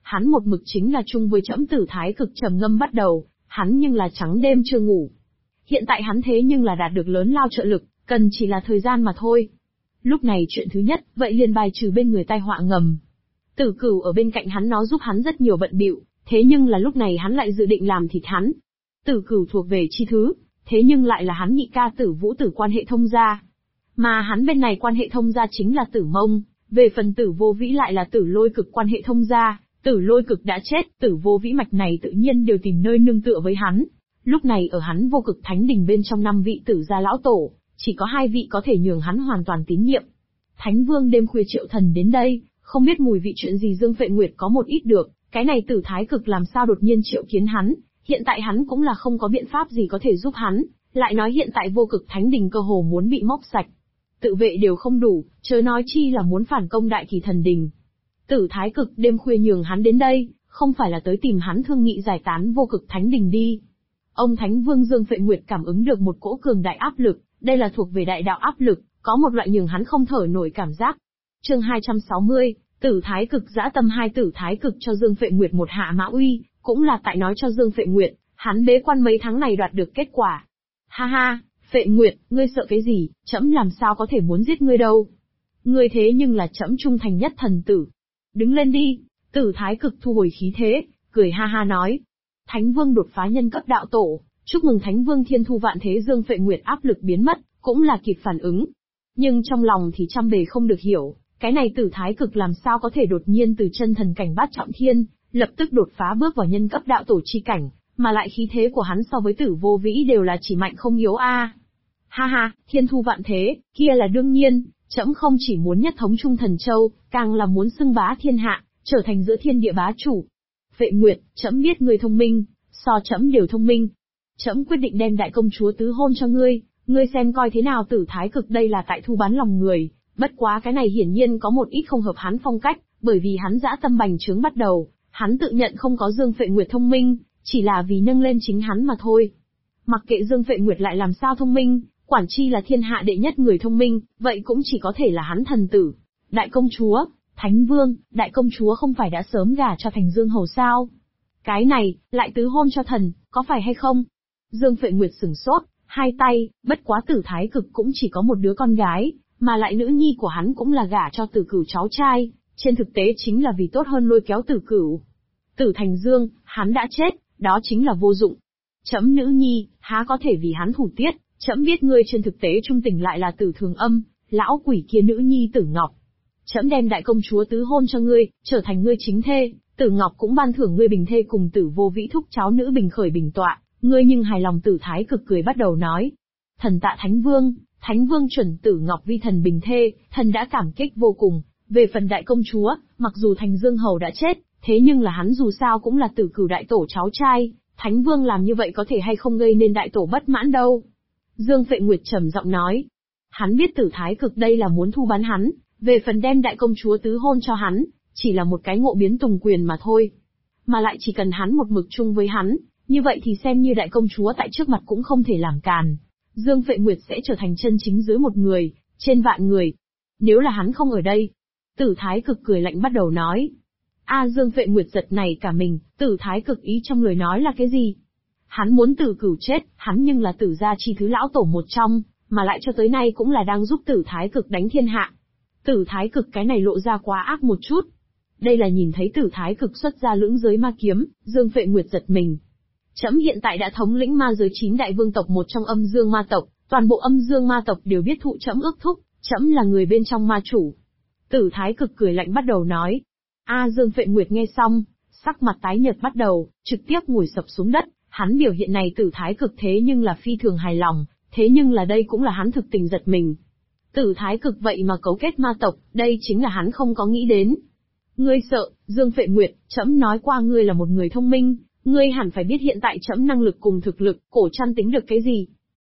hắn một mực chính là chung với trẫm. Tử Thái Cực trầm ngâm bắt đầu, hắn nhưng là trắng đêm chưa ngủ. Hiện tại hắn thế nhưng là đạt được lớn lao trợ lực, cần chỉ là thời gian mà thôi. Lúc này chuyện thứ nhất, vậy liền bài trừ bên người tai họa ngầm. Tử Cửu ở bên cạnh hắn nó giúp hắn rất nhiều bận bịu, thế nhưng là lúc này hắn lại dự định làm thịt hắn. Tử Cửu thuộc về chi thứ, thế nhưng lại là hắn nhị ca Tử Vũ Tử quan hệ thông gia. Mà hắn bên này quan hệ thông gia chính là Tử Mông, về phần Tử Vô Vĩ lại là Tử Lôi Cực quan hệ thông gia. Tử Lôi Cực đã chết, Tử Vô Vĩ mạch này tự nhiên đều tìm nơi nương tựa với hắn. Lúc này ở hắn Vô Cực Thánh Đình bên trong 5 vị Tử gia lão tổ, chỉ có 2 vị có thể nhường hắn hoàn toàn tín nhiệm. Thánh Vương đêm khuya triệu thần đến đây, không biết mùi vị chuyện gì Dương Phệ Nguyệt có một ít được, cái này Tử Thái Cực làm sao đột nhiên triệu kiến hắn, hiện tại hắn cũng là không có biện pháp gì có thể giúp hắn, lại nói hiện tại Vô Cực Thánh Đình cơ hồ muốn bị móc sạch. Tự vệ đều không đủ, chớ nói chi là muốn phản công Đại Kỳ Thần Đình. Tử Thái Cực đêm khuya nhường hắn đến đây, không phải là tới tìm hắn thương nghị giải tán Vô Cực Thánh Đình đi. Ông Thánh Vương Dương Phệ Nguyệt cảm ứng được một cỗ cường đại áp lực, đây là thuộc về đại đạo áp lực, có một loại nhường hắn không thở nổi cảm giác. Chương 260, Tử Thái Cực dã tâm. 2 Tử Thái Cực cho Dương Phệ Nguyệt một hạ mã uy, cũng là tại nói cho Dương Phệ Nguyệt, hắn bế quan mấy tháng này đoạt được kết quả. Ha ha, Phệ Nguyệt, ngươi sợ cái gì, trẫm làm sao có thể muốn giết ngươi đâu. Ngươi thế nhưng là trẫm trung thành nhất thần tử. Đứng lên đi. Tử Thái Cực thu hồi khí thế, cười ha ha nói. Thánh Vương đột phá nhân cấp đạo tổ, chúc mừng Thánh Vương thiên thu vạn thế. Dương Phệ Nguyệt áp lực biến mất, cũng là kịp phản ứng. Nhưng trong lòng thì trăm bề không được hiểu, cái này Tử Thái Cực làm sao có thể đột nhiên từ chân thần cảnh bát trọng thiên, lập tức đột phá bước vào nhân cấp đạo tổ chi cảnh, mà lại khí thế của hắn so với Tử Vô Vĩ đều là chỉ mạnh không yếu a. Ha ha, thiên thu vạn thế, kia là đương nhiên, trẫm không chỉ muốn nhất thống Trung Thần Châu, càng là muốn xưng bá thiên hạ, trở thành giữa thiên địa bá chủ. Phệ Nguyệt, trẫm biết ngươi thông minh, so trẫm đều thông minh. Trẫm quyết định đem đại công chúa tứ hôn cho ngươi xem coi thế nào. Tử Thái Cực đây là tại thu bán lòng người, bất quá cái này hiển nhiên có một ít không hợp hắn phong cách, bởi vì hắn dã tâm bành trướng bắt đầu, hắn tự nhận không có Dương Phệ Nguyệt thông minh, chỉ là vì nâng lên chính hắn mà thôi. Mặc kệ Dương Phệ Nguyệt lại làm sao thông minh, quản chi là thiên hạ đệ nhất người thông minh, vậy cũng chỉ có thể là hắn thần tử. Đại công chúa, Thánh Vương, đại công chúa không phải đã sớm gả cho Thành Dương Hầu sao? Cái này, lại tứ hôn cho thần, có phải hay không? Dương Phệ Nguyệt sửng sốt, hai tay, bất quá Tử Thái Cực cũng chỉ có một đứa con gái, mà lại nữ nhi của hắn cũng là gả cho Tử Cửu cháu trai, trên thực tế chính là vì tốt hơn lôi kéo Tử Cửu. Tử Thành Dương, hắn đã chết, đó chính là vô dụng. Trẫm nữ nhi, há có thể vì hắn thủ tiết, trẫm biết ngươi trên thực tế trung tình lại là Tử Thường Âm, lão quỷ kia nữ nhi Tử Ngọc. Trẫm đem đại công chúa tứ hôn cho ngươi, trở thành ngươi chính thê, Tử Ngọc cũng ban thưởng ngươi bình thê cùng Tử Vô Vĩ thúc cháu nữ bình khởi bình tọa, ngươi nhưng hài lòng. Tử Thái Cực cười bắt đầu nói. Thần tạ Thánh Vương chuẩn Tử Ngọc vi thần bình thê, thần đã cảm kích vô cùng. Về phần đại công chúa, mặc dù Thành Dương Hầu đã chết, thế nhưng là hắn dù sao cũng là Tử Cửu đại tổ cháu trai, Thánh Vương làm như vậy có thể hay không gây nên đại tổ bất mãn đâu. Dương Phệ Nguyệt trầm giọng nói. Hắn biết Tử Thái Cực đây là muốn thu bán hắn, về phần đem đại công chúa tứ hôn cho hắn, chỉ là một cái ngộ biến tùng quyền mà thôi. Mà lại chỉ cần hắn một mực chung với hắn, như vậy thì xem như đại công chúa tại trước mặt cũng không thể làm càn. Dương Phệ Nguyệt sẽ trở thành chân chính dưới một người, trên vạn người. Nếu là hắn không ở đây. Tử Thái Cực cười lạnh bắt đầu nói. Dương Phệ Nguyệt giật nảy cả mình, Tử Thái Cực ý trong lời nói là cái gì? Hắn muốn Tử Cửu chết, hắn nhưng là Tử gia chi thứ lão tổ một trong, mà lại cho tới nay cũng là đang giúp Tử Thái Cực đánh thiên hạ. Tử Thái Cực cái này lộ ra quá ác một chút. Đây là nhìn thấy Tử Thái Cực xuất ra lưỡng giới ma kiếm, Dương Phệ Nguyệt giật mình. Trẫm hiện tại đã thống lĩnh ma giới 9 đại vương tộc một trong âm dương ma tộc, toàn bộ âm dương ma tộc đều biết thụ trẫm ước thúc, trẫm là người bên trong ma chủ. Tử Thái Cực cười lạnh bắt đầu nói. Dương Phệ Nguyệt nghe xong, sắc mặt tái nhợt bắt đầu, trực tiếp ngồi sập xuống đất, hắn biểu hiện này Tử Thái Cực thế nhưng là phi thường hài lòng, thế nhưng là đây cũng là hắn thực tình giật mình. Tử Thái Cực vậy mà cấu kết ma tộc, đây chính là hắn không có nghĩ đến. Ngươi sợ, Dương Phệ Nguyệt, trẫm nói qua ngươi là một người thông minh, ngươi hẳn phải biết hiện tại trẫm năng lực cùng thực lực, cổ trăn tính được cái gì.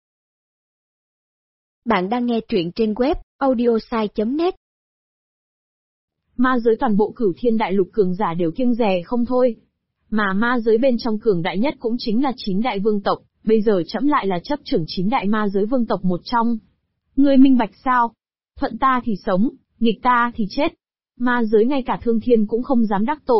Bạn đang nghe truyện trên web audiosai.net. Ma giới toàn bộ Cửu Thiên Đại Lục cường giả đều kiêng dè không thôi. Mà ma giới bên trong cường đại nhất cũng chính là 9 đại vương tộc, bây giờ trẫm lại là chấp trưởng 9 đại ma giới vương tộc một trong. Ngươi minh bạch sao? Thuận ta thì sống, nghịch ta thì chết. Ma giới ngay cả Thương Thiên cũng không dám đắc tội.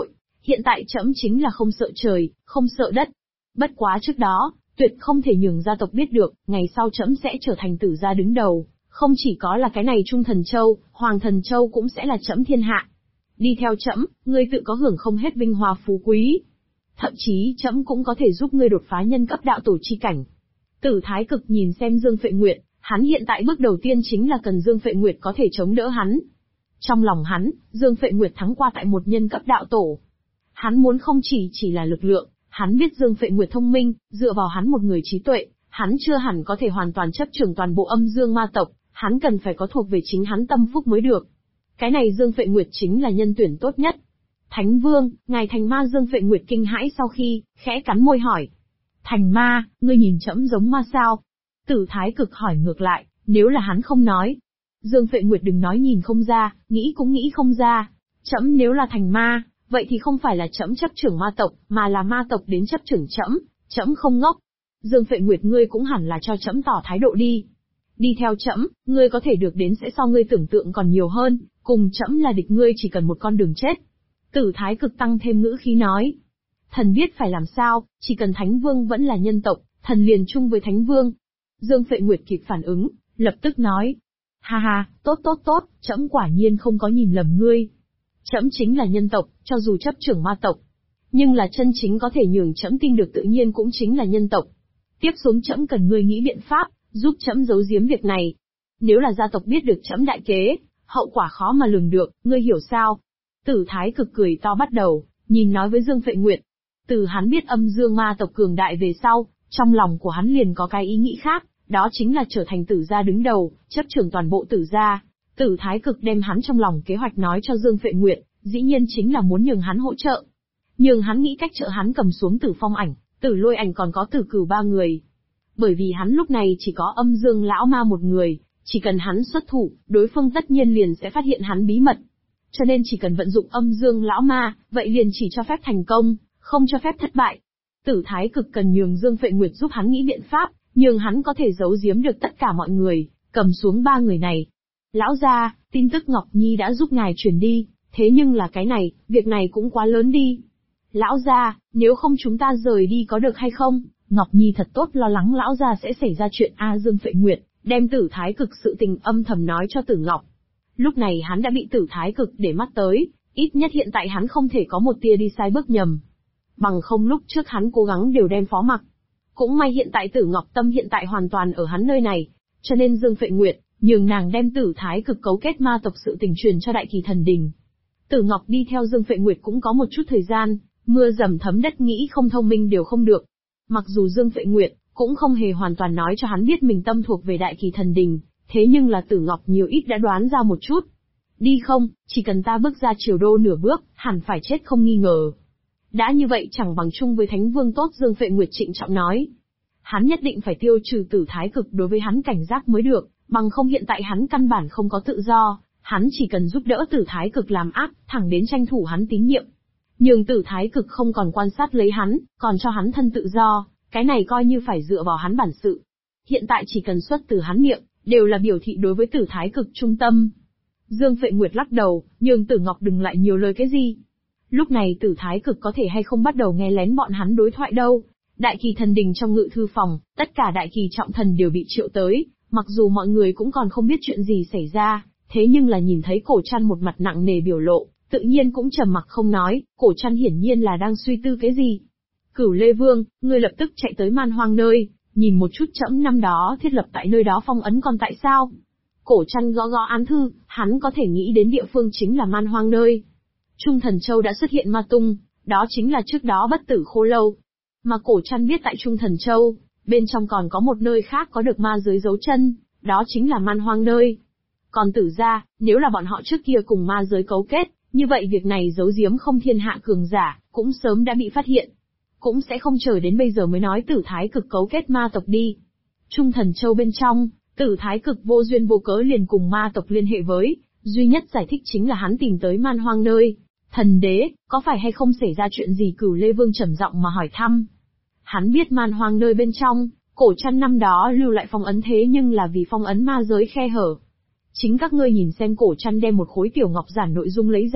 Hiện tại trẫm chính là không sợ trời, không sợ đất. Bất quá trước đó, tuyệt không thể nhường gia tộc biết được, ngày sau trẫm sẽ trở thành tử gia đứng đầu, không chỉ có là cái này Trung Thần Châu, Hoàng Thần Châu cũng sẽ là trẫm thiên hạ. Đi theo trẫm, ngươi tự có hưởng không hết vinh hoa phú quý. Thậm chí trẫm cũng có thể giúp ngươi đột phá nhân cấp đạo tổ chi cảnh. Tử Thái Cực nhìn xem Dương Phệ Nguyệt, hắn hiện tại bước đầu tiên chính là cần Dương Phệ Nguyệt có thể chống đỡ hắn. Trong lòng hắn, Dương Phệ Nguyệt thắng qua tại một nhân cấp đạo tổ. Hắn muốn không chỉ là lực lượng, hắn biết Dương Phệ Nguyệt thông minh, dựa vào hắn một người trí tuệ, hắn chưa hẳn có thể hoàn toàn chấp trưởng toàn bộ âm dương ma tộc, hắn cần phải có thuộc về chính hắn tâm phúc mới được. Cái này Dương Phệ Nguyệt chính là nhân tuyển tốt nhất. Thánh Vương, ngài thành ma Dương Phệ Nguyệt kinh hãi sau khi, khẽ cắn môi hỏi. Thành ma, ngươi nhìn trẫm giống ma sao? Tử Thái Cực hỏi ngược lại, nếu là hắn không nói. Dương Phệ Nguyệt đừng nói nhìn không ra, nghĩ cũng nghĩ không ra. Trẫm nếu là thành ma, vậy thì không phải là trẫm chấp trưởng ma tộc, mà là ma tộc đến chấp trưởng trẫm, trẫm không ngốc. Dương Phệ Nguyệt ngươi cũng hẳn là cho trẫm tỏ thái độ đi. Đi theo trẫm, ngươi có thể được đến sẽ so ngươi tưởng tượng còn nhiều hơn, cùng trẫm là địch ngươi chỉ cần một con đường chết. Tử Thái Cực tăng thêm ngữ khí nói. Thần biết phải làm sao, chỉ cần Thánh Vương vẫn là nhân tộc, thần liền chung với Thánh Vương. Dương Phệ Nguyệt kịp phản ứng, lập tức nói. Ha ha, tốt, trẫm quả nhiên không có nhìn lầm ngươi. Trẫm chính là nhân tộc, cho dù chấp trưởng ma tộc. Nhưng là chân chính có thể nhường trẫm tin được tự nhiên cũng chính là nhân tộc. Tiếp xuống trẫm cần ngươi nghĩ biện pháp, giúp trẫm giấu giếm việc này. Nếu là gia tộc biết được trẫm đại kế, hậu quả khó mà lường được, ngươi hiểu sao? Tử Thái Cực cười to bắt đầu, nhìn nói với Dương Phệ Nguyệt. Từ hắn biết âm dương ma tộc cường đại về sau, trong lòng của hắn liền có cái ý nghĩ khác, đó chính là trở thành tử gia đứng đầu, chấp trưởng toàn bộ tử gia. Tử Thái Cực đem hắn trong lòng kế hoạch nói cho Dương Phệ Nguyệt, dĩ nhiên chính là muốn nhường hắn hỗ trợ. Nhường hắn nghĩ cách trợ hắn cầm xuống Tử Phong Ảnh, Tử Lôi Ảnh còn có Tử Cửu ba người. Bởi vì hắn lúc này chỉ có âm dương lão ma một người, chỉ cần hắn xuất thủ, đối phương tất nhiên liền sẽ phát hiện hắn bí mật. Cho nên chỉ cần vận dụng âm dương lão ma, vậy liền chỉ cho phép thành công, không cho phép thất bại. Tử Thái Cực cần nhường Dương Phệ Nguyệt giúp hắn nghĩ biện pháp, nhường hắn có thể giấu giếm được tất cả mọi người, cầm xuống ba người này. Lão gia, tin tức Ngọc Nhi đã giúp ngài truyền đi, thế nhưng là cái này, việc này cũng quá lớn đi. Lão gia, nếu không chúng ta rời đi có được hay không? Ngọc Nhi thật tốt lo lắng lão gia sẽ xảy ra chuyện Dương Phệ Nguyệt, đem Tử Thái Cực sự tình âm thầm nói cho Tử Ngọc. Lúc này hắn đã bị Tử Thái Cực để mắt tới, ít nhất hiện tại hắn không thể có một tia đi sai bước nhầm. Bằng không lúc trước hắn cố gắng đều đem phó mặc. Cũng may hiện tại Tử Ngọc tâm hiện tại hoàn toàn ở hắn nơi này, cho nên Dương Phệ Nguyệt, nhường nàng đem Tử Thái Cực cấu kết ma tộc sự tình truyền cho Đại Kỳ Thần Đình. Tử Ngọc đi theo Dương Phệ Nguyệt cũng có một chút thời gian, mưa dầm thấm đất nghĩ không thông minh đều không được. Mặc dù Dương Phệ Nguyệt cũng không hề hoàn toàn nói cho hắn biết mình tâm thuộc về Đại Kỳ Thần Đình, thế nhưng là Tử Ngọc nhiều ít đã đoán ra một chút. Đi không, chỉ cần ta bước ra Triều Đô nửa bước, hẳn phải chết không nghi ngờ. Đã như vậy chẳng bằng chung với Thánh Vương tốt, Dương Phệ Nguyệt trịnh trọng nói. Hắn nhất định phải tiêu trừ Tử Thái Cực đối với hắn cảnh giác mới được, bằng không hiện tại hắn căn bản không có tự do, hắn chỉ cần giúp đỡ Tử Thái Cực làm ác, thẳng đến tranh thủ hắn tín nhiệm. Nhưng Tử Thái Cực không còn quan sát lấy hắn, còn cho hắn thân tự do, cái này coi như phải dựa vào hắn bản sự. Hiện tại chỉ cần xuất từ hắn miệng, đều là biểu thị đối với Tử Thái Cực trung tâm. Dương Phệ Nguyệt lắc đầu, nhường Tử Ngọc đừng lại nhiều lời cái gì. Lúc này Tử Thái Cực có thể hay không bắt đầu nghe lén bọn hắn đối thoại đâu. Đại Kỳ Thần Đình trong ngự thư phòng, tất cả đại kỳ trọng thần đều bị triệu tới, mặc dù mọi người cũng còn không biết chuyện gì xảy ra, thế nhưng là nhìn thấy Cổ Trăn một mặt nặng nề biểu lộ, tự nhiên cũng trầm mặc không nói, Cổ Trăn hiển nhiên là đang suy tư cái gì. Cửu Lê Vương, ngươi lập tức chạy tới Man Hoang nơi, nhìn một chút trẫm năm đó thiết lập tại nơi đó phong ấn còn tại sao? Cổ Trăn gõ gõ án thư, hắn có thể nghĩ đến địa phương chính là Man Hoang nơi. Trung Thần Châu đã xuất hiện ma tung, đó chính là trước đó Bất Tử Khô Lâu. Mà Cổ Trăn biết tại Trung Thần Châu, bên trong còn có một nơi khác có được ma giới dấu chân, đó chính là Man Hoang nơi. Còn Tử gia, nếu là bọn họ trước kia cùng ma giới cấu kết, như vậy việc này giấu giếm không thiên hạ cường giả, cũng sớm đã bị phát hiện. Cũng sẽ không chờ đến bây giờ mới nói Tử Thái Cực cấu kết ma tộc đi. Trung Thần Châu bên trong, Tử Thái Cực vô duyên vô cớ liền cùng ma tộc liên hệ với, duy nhất giải thích chính là hắn tìm tới Man Hoang nơi. Thần đế, có phải hay không xảy ra chuyện gì? Cửu Lê Vương trầm giọng mà hỏi thăm. Hắn biết Man Hoang nơi bên trong, Cổ Trăn năm đó lưu lại phong ấn thế nhưng là vì phong ấn ma giới khe hở. Chính các ngươi nhìn xem, Cổ Trăn đem một khối tiểu ngọc giản nội dung lấy ra,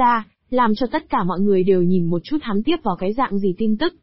làm cho tất cả mọi người đều nhìn một chút hắn tiếp vào cái dạng gì tin tức.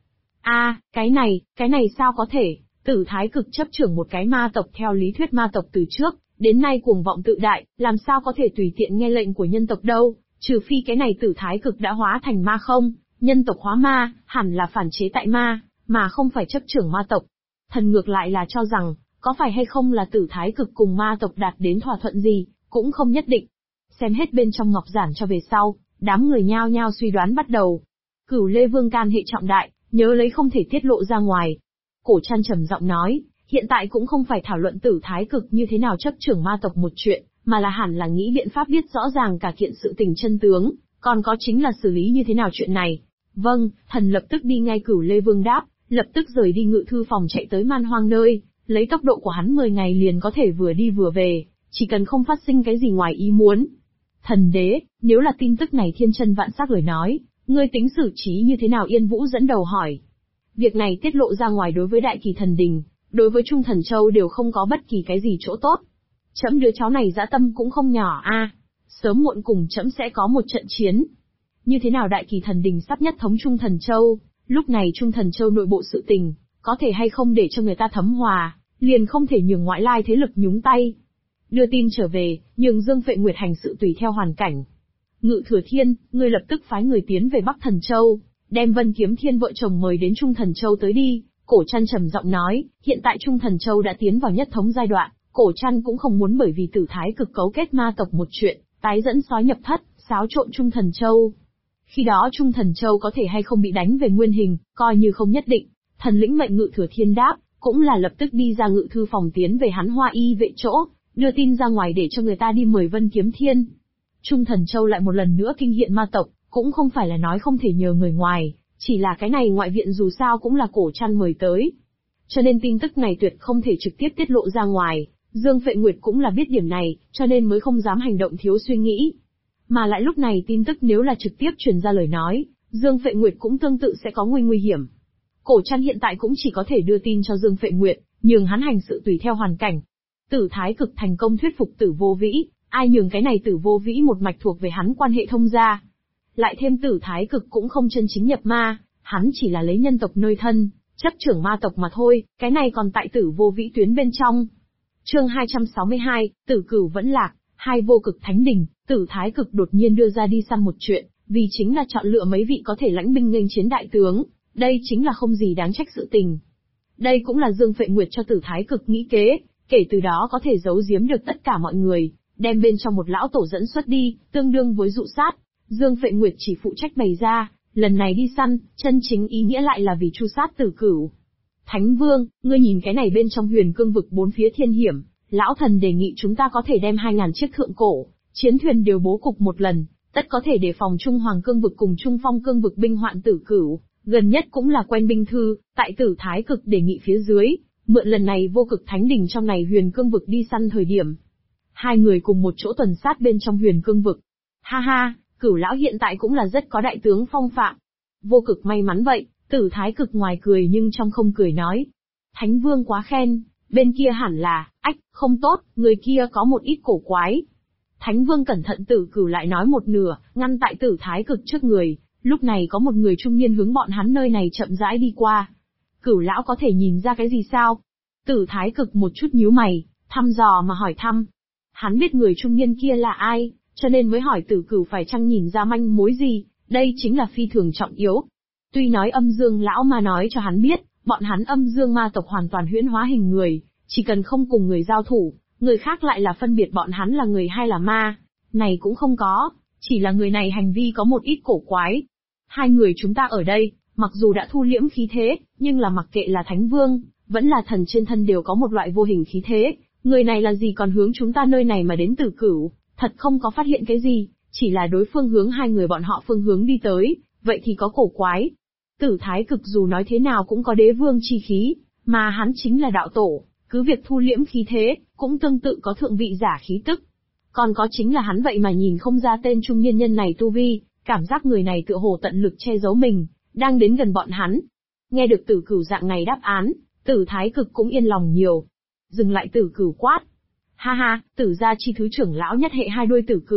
Cái này sao có thể, Tử Thái Cực chấp trưởng một cái ma tộc theo lý thuyết ma tộc từ trước, đến nay cuồng vọng tự đại, làm sao có thể tùy tiện nghe lệnh của nhân tộc đâu, trừ phi cái này Tử Thái Cực đã hóa thành ma không, nhân tộc hóa ma, hẳn là phản chế tại ma, mà không phải chấp trưởng ma tộc. Thần ngược lại là cho rằng, có phải hay không là Tử Thái Cực cùng ma tộc đạt đến thỏa thuận gì, cũng không nhất định. Xem hết bên trong ngọc giản cho về sau, đám người nhao nhao suy đoán bắt đầu. Cửu Lê Vương can hệ trọng đại, nhớ lấy không thể tiết lộ ra ngoài. Cổ Trăn trầm giọng nói, hiện tại cũng không phải thảo luận Tử Thái Cực như thế nào chấp trưởng ma tộc một chuyện, mà là hẳn là nghĩ biện pháp biết rõ ràng cả kiện sự tình chân tướng, còn có chính là xử lý như thế nào chuyện này. Vâng, thần lập tức đi ngay. Cửu Lê Vương đáp, lập tức rời đi ngự thư phòng chạy tới Man Hoang nơi, lấy tốc độ của hắn 10 ngày liền có thể vừa đi vừa về, chỉ cần không phát sinh cái gì ngoài ý muốn. Thần đế, nếu là tin tức này thiên chân vạn sắc lời nói, ngươi tính xử trí như thế nào? Yên Vũ dẫn đầu hỏi. Việc này tiết lộ ra ngoài đối với Đại Kỳ Thần Đình, đối với Trung Thần Châu đều không có bất kỳ cái gì chỗ tốt. Trẫm đứa cháu này dã tâm cũng không nhỏ sớm muộn cùng trẫm sẽ có một trận chiến. Như thế nào Đại Kỳ Thần Đình sắp nhất thống Trung Thần Châu, lúc này Trung Thần Châu nội bộ sự tình, có thể hay không để cho người ta thấm hòa, liền không thể nhường ngoại lai thế lực nhúng tay. Đưa tin trở về, nhường Dương Phệ Nguyệt hành sự tùy theo hoàn cảnh. Ngự Thừa Thiên, ngươi lập tức phái người tiến về Bắc Thần Châu, đem Vân Kiếm Thiên vợ chồng mời đến Trung Thần Châu tới đi. Cổ Trăn trầm giọng nói, hiện tại Trung Thần Châu đã tiến vào nhất thống giai đoạn, Cổ Trăn cũng không muốn bởi vì Tử Thái Cực cấu kết ma tộc một chuyện, tái dẫn sói nhập thất, xáo trộn Trung Thần Châu. Khi đó Trung Thần Châu có thể hay không bị đánh về nguyên hình, coi như không nhất định. Thần lĩnh mệnh. Ngự Thừa Thiên đáp, cũng là lập tức đi ra ngự thư phòng tiến về hắn Hoa Y vệ chỗ, đưa tin ra ngoài để cho người ta đi mời Vân Kiếm Thiên. Trung Thần Châu lại một lần nữa kinh hiện ma tộc, cũng không phải là nói không thể nhờ người ngoài, chỉ là cái này ngoại viện dù sao cũng là Cổ Trăn mời tới. Cho nên tin tức này tuyệt không thể trực tiếp tiết lộ ra ngoài, Dương Phệ Nguyệt cũng là biết điểm này, cho nên mới không dám hành động thiếu suy nghĩ. Mà lại lúc này tin tức nếu là trực tiếp truyền ra lời nói, Dương Phệ Nguyệt cũng tương tự sẽ có nguy hiểm. Cổ Trăn hiện tại cũng chỉ có thể đưa tin cho Dương Phệ Nguyệt, nhường hắn hành sự tùy theo hoàn cảnh. Tử Thái Cực thành công thuyết phục Tử Vô Vĩ, ai nhường cái này Tử Vô Vĩ một mạch thuộc về hắn quan hệ thông gia. Lại thêm Tử Thái Cực cũng không chân chính nhập ma, hắn chỉ là lấy nhân tộc nơi thân, chấp trưởng ma tộc mà thôi, cái này còn tại Tử Vô Vĩ tuyến bên trong. Chương 262, Tử Cửu vẫn lạc, hai vô cực thánh đình. Tử Thái Cực đột nhiên đưa ra đi săn một chuyện, vì chính là chọn lựa mấy vị có thể lãnh binh nghênh chiến đại tướng, đây chính là không gì đáng trách sự tình. Đây cũng là Dương Phệ Nguyệt cho Tử Thái Cực nghĩ kế, kể từ đó có thể giấu giếm được tất cả mọi người, đem bên trong một lão tổ dẫn xuất đi, tương đương với dụ sát. Dương Phệ Nguyệt chỉ phụ trách bày ra, lần này đi săn, chân chính ý nghĩa lại là vì tru sát Tử Cửu. Thánh Vương, ngươi nhìn cái này bên trong huyền cương vực bốn phía thiên hiểm, lão thần đề nghị chúng ta có thể đem 2000 chiếc thượng cổ chiến thuyền đều bố cục một lần, tất có thể đề phòng Trung Hoàng cương vực cùng Trung Phong cương vực binh hoạn Tử Cửu, gần nhất cũng là quen binh thư, tại Tử Thái Cực đề nghị phía dưới, mượn lần này vô cực thánh đỉnh trong này huyền cương vực đi săn thời điểm. Hai người cùng một chỗ tuần sát bên trong huyền cương vực. Ha ha, Cửu lão hiện tại cũng là rất có đại tướng phong phạm. Vô cực may mắn vậy. Tử Thái Cực ngoài cười nhưng trong không cười nói. Thánh Vương quá khen, bên kia hẳn là, không tốt, người kia có một ít cổ quái. Thánh Vương cẩn thận. Tử Cửu lại nói một nửa, ngăn tại Tử Thái Cực trước người, lúc này có một người trung niên hướng bọn hắn nơi này chậm rãi đi qua. Cửu lão có thể nhìn ra cái gì sao? Tử Thái Cực một chút nhíu mày, thăm dò mà hỏi thăm. Hắn biết người trung niên kia là ai, cho nên mới hỏi Tử Cửu phải chăng nhìn ra manh mối gì, đây chính là phi thường trọng yếu. Tuy nói Âm Dương lão ma nói cho hắn biết, bọn hắn Âm Dương ma tộc hoàn toàn huyễn hóa hình người, chỉ cần không cùng người giao thủ, người khác lại là phân biệt bọn hắn là người hay là ma, này cũng không có, chỉ là người này hành vi có một ít cổ quái. Hai người chúng ta ở đây, mặc dù đã thu liễm khí thế, nhưng là mặc kệ là Thánh Vương, vẫn là thần trên thân đều có một loại vô hình khí thế, người này là gì còn hướng chúng ta nơi này mà đến. Tử Cửu, thật không có phát hiện cái gì, chỉ là đối phương hướng hai người bọn họ phương hướng đi tới, vậy thì có cổ quái. Tử Thái Cực dù nói thế nào cũng có đế vương chi khí, mà hắn chính là đạo tổ, cứ việc thu liễm khí thế, cũng tương tự có thượng vị giả khí tức. Còn có chính là hắn vậy mà nhìn không ra tên trung niên nhân này tu vi, cảm giác người này tựa hồ tận lực che giấu mình, đang đến gần bọn hắn. Nghe được Tử Cửu dạng này đáp án, Tử Thái Cực cũng yên lòng nhiều. Dừng lại. Tử Cửu quát. Ha ha, Tử gia chi thứ trưởng lão nhất hệ hai đuôi Tử Cửu,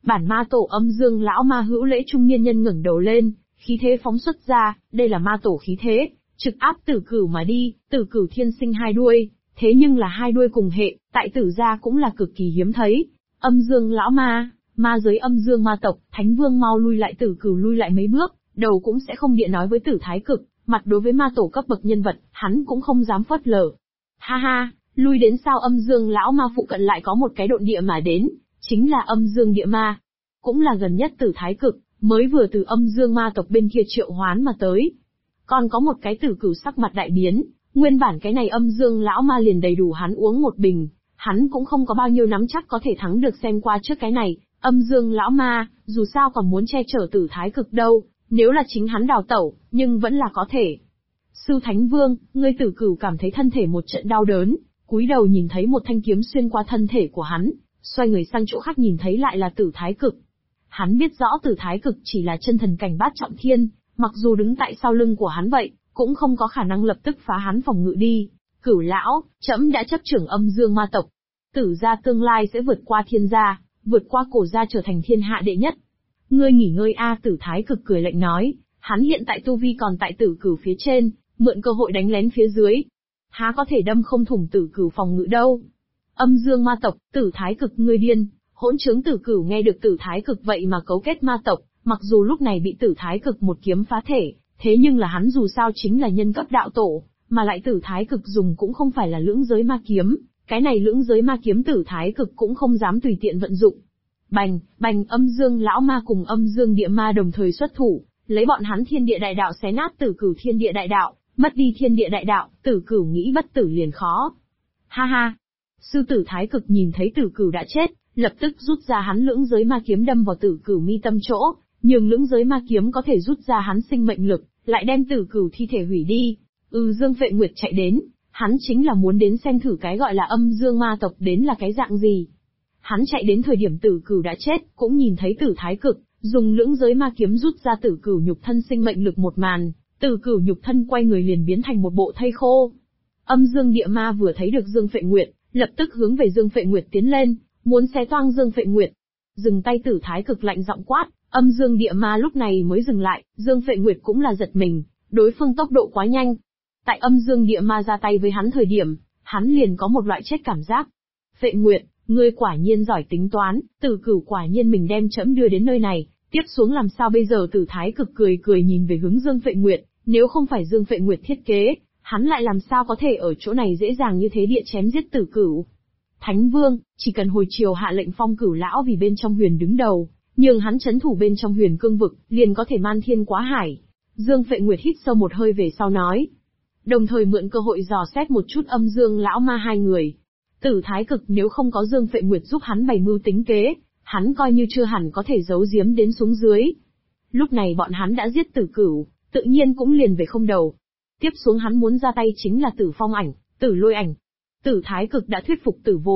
Bản ma tổ Âm Dương lão ma hữu lễ trung niên nhân ngẩng đầu lên, khí thế phóng xuất ra, đây là ma tổ khí thế, trực áp Tử Cửu mà đi, Tử Cửu thiên sinh hai đuôi, thế nhưng là hai đuôi cùng hệ, tại Tử gia cũng là cực kỳ hiếm thấy. Âm Dương lão ma, ma giới Âm Dương ma tộc, Thánh Vương mau lui lại, Tử Cửu lui lại mấy bước, đầu cũng sẽ không địa nói với Tử Thái Cực, mặt đối với ma tổ cấp bậc nhân vật, hắn cũng không dám phớt lờ. Ha ha, lui đến sao? Âm Dương lão ma phụ cận lại có một cái độn địa mà đến, chính là Âm Dương địa ma, cũng là gần nhất Tử Thái Cực, mới vừa từ Âm Dương ma tộc bên kia triệu hoán mà tới. Còn có một cái Tử Cửu sắc mặt đại biến, nguyên bản cái này Âm Dương lão ma liền đầy đủ hắn uống một bình, hắn cũng không có bao nhiêu nắm chắc có thể thắng được xem qua trước cái này, Âm Dương lão ma, dù sao còn muốn che chở Tử Thái Cực đâu, nếu là chính hắn đào tẩu, nhưng vẫn là có thể. Sư Thánh Vương, ngươi Tử Cửu cảm thấy thân thể một trận đau đớn, cúi đầu nhìn thấy một thanh kiếm xuyên qua thân thể của hắn, xoay người sang chỗ khác nhìn thấy lại là Tử Thái Cực. Hắn biết rõ Tử Thái Cực chỉ là chân thần cảnh bát trọng thiên, mặc dù đứng tại sau lưng của hắn vậy, cũng không có khả năng lập tức phá hắn phòng ngự đi. Cửu lão, trẫm đã chấp trưởng Âm Dương ma tộc. Tử gia tương lai sẽ vượt qua thiên gia, vượt qua cổ gia trở thành thiên hạ đệ nhất. Ngươi nghỉ ngơi a, Tử Thái Cực cười lạnh nói, hắn hiện tại tu vi còn tại Tử Cửu phía trên, mượn cơ hội đánh lén phía dưới. Há có thể đâm không thủng Tử Cửu phòng ngự đâu. Âm Dương ma tộc, Tử Thái Cực ngươi điên. Hỗn trướng Tử Cửu nghe được Tử Thái Cực vậy mà cấu kết ma tộc, mặc dù lúc này bị Tử Thái Cực một kiếm phá thể, thế nhưng là hắn dù sao chính là nhân cấp đạo tổ, mà lại Tử Thái Cực dùng cũng không phải là lưỡng giới ma kiếm, cái này lưỡng giới ma kiếm Tử Thái Cực cũng không dám tùy tiện vận dụng. Bành, bành, Âm Dương lão ma cùng Âm Dương địa ma đồng thời xuất thủ, lấy bọn hắn thiên địa đại đạo xé nát Tử Cửu thiên địa đại đạo, mất đi thiên địa đại đạo, Tử Cửu nghĩ bất tử liền khó. Ha ha. Sư Tử Thái Cực nhìn thấy Tử Cửu đã chết, lập tức rút ra hắn lưỡng giới ma kiếm đâm vào Tử Cửu mi tâm chỗ, nhưng lưỡng giới ma kiếm có thể rút ra hắn sinh mệnh lực, lại đem Tử Cửu thi thể hủy đi. Dương Phệ Nguyệt chạy đến, hắn chính là muốn đến xem thử cái gọi là Âm Dương ma tộc đến là cái dạng gì. Hắn chạy đến thời điểm Tử Cửu đã chết, cũng nhìn thấy Tử Thái Cực dùng lưỡng giới ma kiếm rút ra Tử Cửu nhục thân sinh mệnh lực một màn, Tử Cửu nhục thân quay người liền biến thành một bộ thây khô. Âm Dương địa ma vừa thấy được Dương Phệ Nguyệt, lập tức hướng về Dương Phệ Nguyệt tiến lên, muốn xé toang Dương Phệ Nguyệt. Dừng tay, Tử Thái Cực lạnh giọng quát. Âm Dương địa ma lúc này mới dừng lại, Dương Phệ Nguyệt cũng là giật mình, đối phương tốc độ quá nhanh. Tại Âm Dương địa ma ra tay với hắn thời điểm, hắn liền có một loại chết cảm giác. Phệ Nguyệt, ngươi quả nhiên giỏi tính toán, Tử Cửu quả nhiên mình đem trẫm đưa đến nơi này, tiếp xuống làm sao bây giờ? Tử Thái Cực cười cười nhìn về hướng Dương Phệ Nguyệt, nếu không phải Dương Phệ Nguyệt thiết kế, hắn lại làm sao có thể ở chỗ này dễ dàng như thế địa chém giết Tử Cửu. Thánh Vương, chỉ cần hồi chiều hạ lệnh phong Cửu lão vì bên trong huyền đứng đầu, nhường hắn chấn thủ bên trong huyền cương vực, liền có thể man thiên quá hải. Dương Phệ Nguyệt hít sâu một hơi về sau nói. Đồng thời mượn cơ hội dò xét một chút Âm Dương lão ma hai người. Tử Thái Cực nếu không có Dương Phệ Nguyệt giúp hắn bày mưu tính kế, hắn coi như chưa hẳn có thể giấu giếm đến xuống dưới. Lúc này bọn hắn đã giết Tử Cửu, tự nhiên cũng liền về không đầu. Tiếp xuống hắn muốn ra tay chính là Tử Phong Ảnh, Tử Lôi Ảnh. Tử Thái Cực đã thuyết phục Tử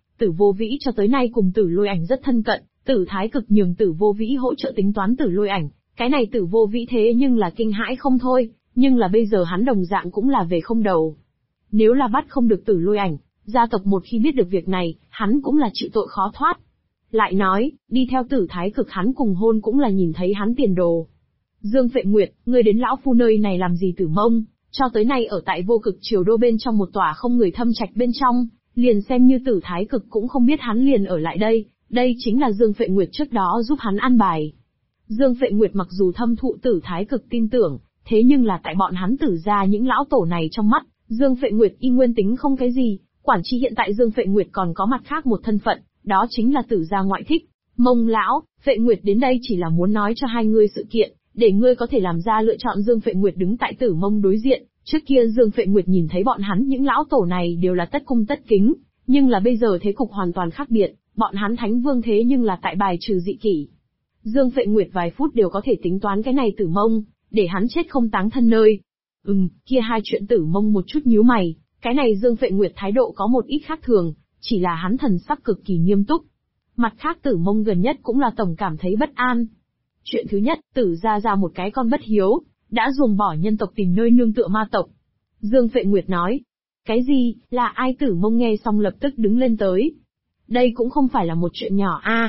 Vô Vĩ cho tới nay cùng Tử Lôi Ảnh rất thân cận, Tử Thái Cực nhường Tử Vô Vĩ hỗ trợ tính toán Tử Lôi Ảnh, cái này Tử Vô Vĩ thế nhưng là kinh hãi không thôi, nhưng là bây giờ hắn đồng dạng cũng là về không đầu. Nếu là bắt không được Tử Lôi Ảnh, gia tộc một khi biết được việc này, hắn cũng là chịu tội khó thoát. Lại nói, đi theo Tử Thái Cực hắn cùng hôn cũng là nhìn thấy hắn tiền đồ. Dương Phệ Nguyệt, ngươi đến lão phu nơi này làm gì? Tử Mông, cho tới nay ở tại Vô Cực Triều Đô bên trong một tòa không người thâm trạch bên trong, liền xem như Tử Thái Cực cũng không biết hắn liền ở lại đây, đây chính là Dương Phệ Nguyệt trước đó giúp hắn an bài. Dương Phệ Nguyệt mặc dù thâm thụ Tử Thái Cực tin tưởng, thế nhưng là tại bọn hắn Tử gia những lão tổ này trong mắt, Dương Phệ Nguyệt y nguyên tính không cái gì, quản chi hiện tại Dương Phệ Nguyệt còn có mặt khác một thân phận, đó chính là Tử gia ngoại thích. Mông lão, Phệ Nguyệt đến đây chỉ là muốn nói cho hai ngươi sự kiện, để ngươi có thể làm ra lựa chọn. Dương Phệ Nguyệt đứng tại Tử Mông đối diện, trước kia Dương Phệ Nguyệt nhìn thấy bọn hắn những lão tổ này đều là tất cung tất kính, nhưng là bây giờ thế cục hoàn toàn khác biệt, bọn hắn Thánh Vương thế nhưng là tại bài trừ dị kỷ. Dương Phệ Nguyệt vài phút đều có thể tính toán cái này Tử Mông, để hắn chết không táng thân nơi. Kia hai chuyện Tử Mông một chút nhíu mày, cái này Dương Phệ Nguyệt thái độ có một ít khác thường, chỉ là hắn thần sắc cực kỳ nghiêm túc. Mặt khác Tử Mông gần nhất cũng là tổng cảm thấy bất an. Chuyện thứ nhất, Tử gia ra một cái con bất hiếu, đã ruồng bỏ nhân tộc tìm nơi nương tựa ma tộc. Dương Phệ Nguyệt nói. Cái gì, là ai? Tử Mông nghe xong lập tức đứng lên tới. Đây cũng không phải là một chuyện nhỏ a.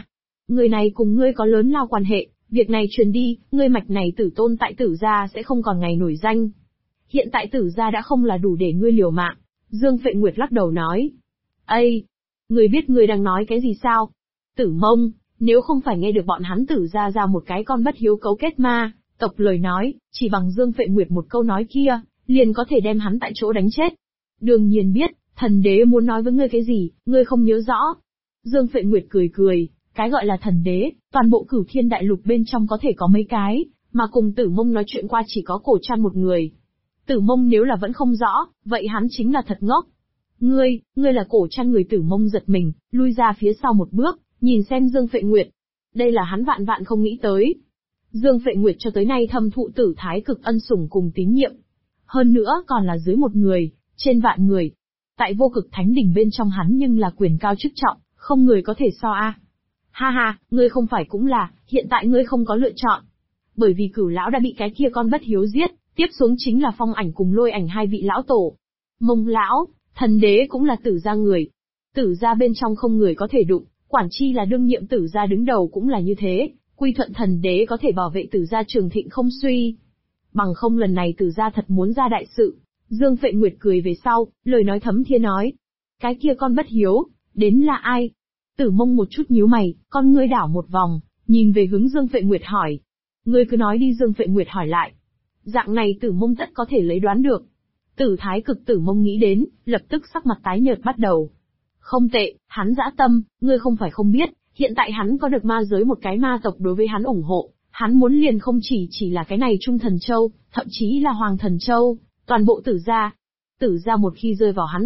Người này cùng ngươi có lớn lao quan hệ, việc này truyền đi, ngươi mạch này tử tôn tại Tử gia sẽ không còn ngày nổi danh. Hiện tại Tử gia đã không là đủ để ngươi liều mạng. Dương Phệ Nguyệt lắc đầu nói. Ây! Ngươi biết ngươi đang nói cái gì sao? Tử Mông, nếu không phải nghe được bọn hắn Tử gia ra một cái con bất hiếu cấu kết ma tộc lời nói, chỉ bằng Dương Phệ Nguyệt một câu nói kia, liền có thể đem hắn tại chỗ đánh chết. Đương nhiên biết, thần đế muốn nói với ngươi cái gì, ngươi không nhớ rõ. Dương Phệ Nguyệt cười cười, cái gọi là thần đế, toàn bộ Cửu Thiên Đại Lục bên trong có thể có mấy cái, mà cùng Tử Mông nói chuyện qua chỉ có Cổ Trăn một người. Tử Mông nếu là vẫn không rõ, vậy hắn chính là thật ngốc. Ngươi là Cổ Trăn người Tử Mông giật mình, lui ra phía sau một bước, nhìn xem Dương Phệ Nguyệt. Đây là hắn vạn vạn không nghĩ tới. Dương Phệ Nguyệt cho tới nay thâm thụ Tử Thái Cực ân sủng cùng tín nhiệm. Hơn nữa còn là dưới một người, trên vạn người. Tại Vô Cực Thánh Đỉnh bên trong hắn nhưng là quyền cao chức trọng, không người có thể so a. Ha ha, ngươi không phải cũng là, hiện tại ngươi không có lựa chọn. Bởi vì Cửu lão đã bị cái kia con bất hiếu giết, tiếp xuống chính là Phong Ảnh cùng Lôi Ảnh hai vị lão tổ. Mông lão, thần đế cũng là Tử gia người. Tử gia bên trong không người có thể đụng, quản chi là đương nhiệm Tử gia đứng đầu cũng là như thế, quy thuận thần đế có thể bảo vệ Tử gia trường thịnh không suy. Bằng không lần này Tử gia thật muốn ra đại sự. Dương Phệ Nguyệt cười về sau, lời nói thấm thiên nói. Cái kia con bất hiếu, đến là ai? Tử Mông một chút nhíu mày, con ngươi đảo một vòng, nhìn về hướng Dương Phệ Nguyệt hỏi. Ngươi cứ nói đi. Dương Phệ Nguyệt hỏi lại. Dạng này Tử Mông tất có thể lấy đoán được. Tử Thái Cực Tử Mông nghĩ đến, lập tức sắc mặt tái nhợt bắt đầu. Không tệ, hắn dã tâm, ngươi không phải không biết, hiện tại hắn có được ma giới một cái ma tộc đối với hắn ủng hộ, hắn muốn liền không chỉ là cái này Trung Thần Châu, thậm chí là Hoàng Thần Châu, toàn bộ Tử gia. Tử gia một khi rơi vào hắn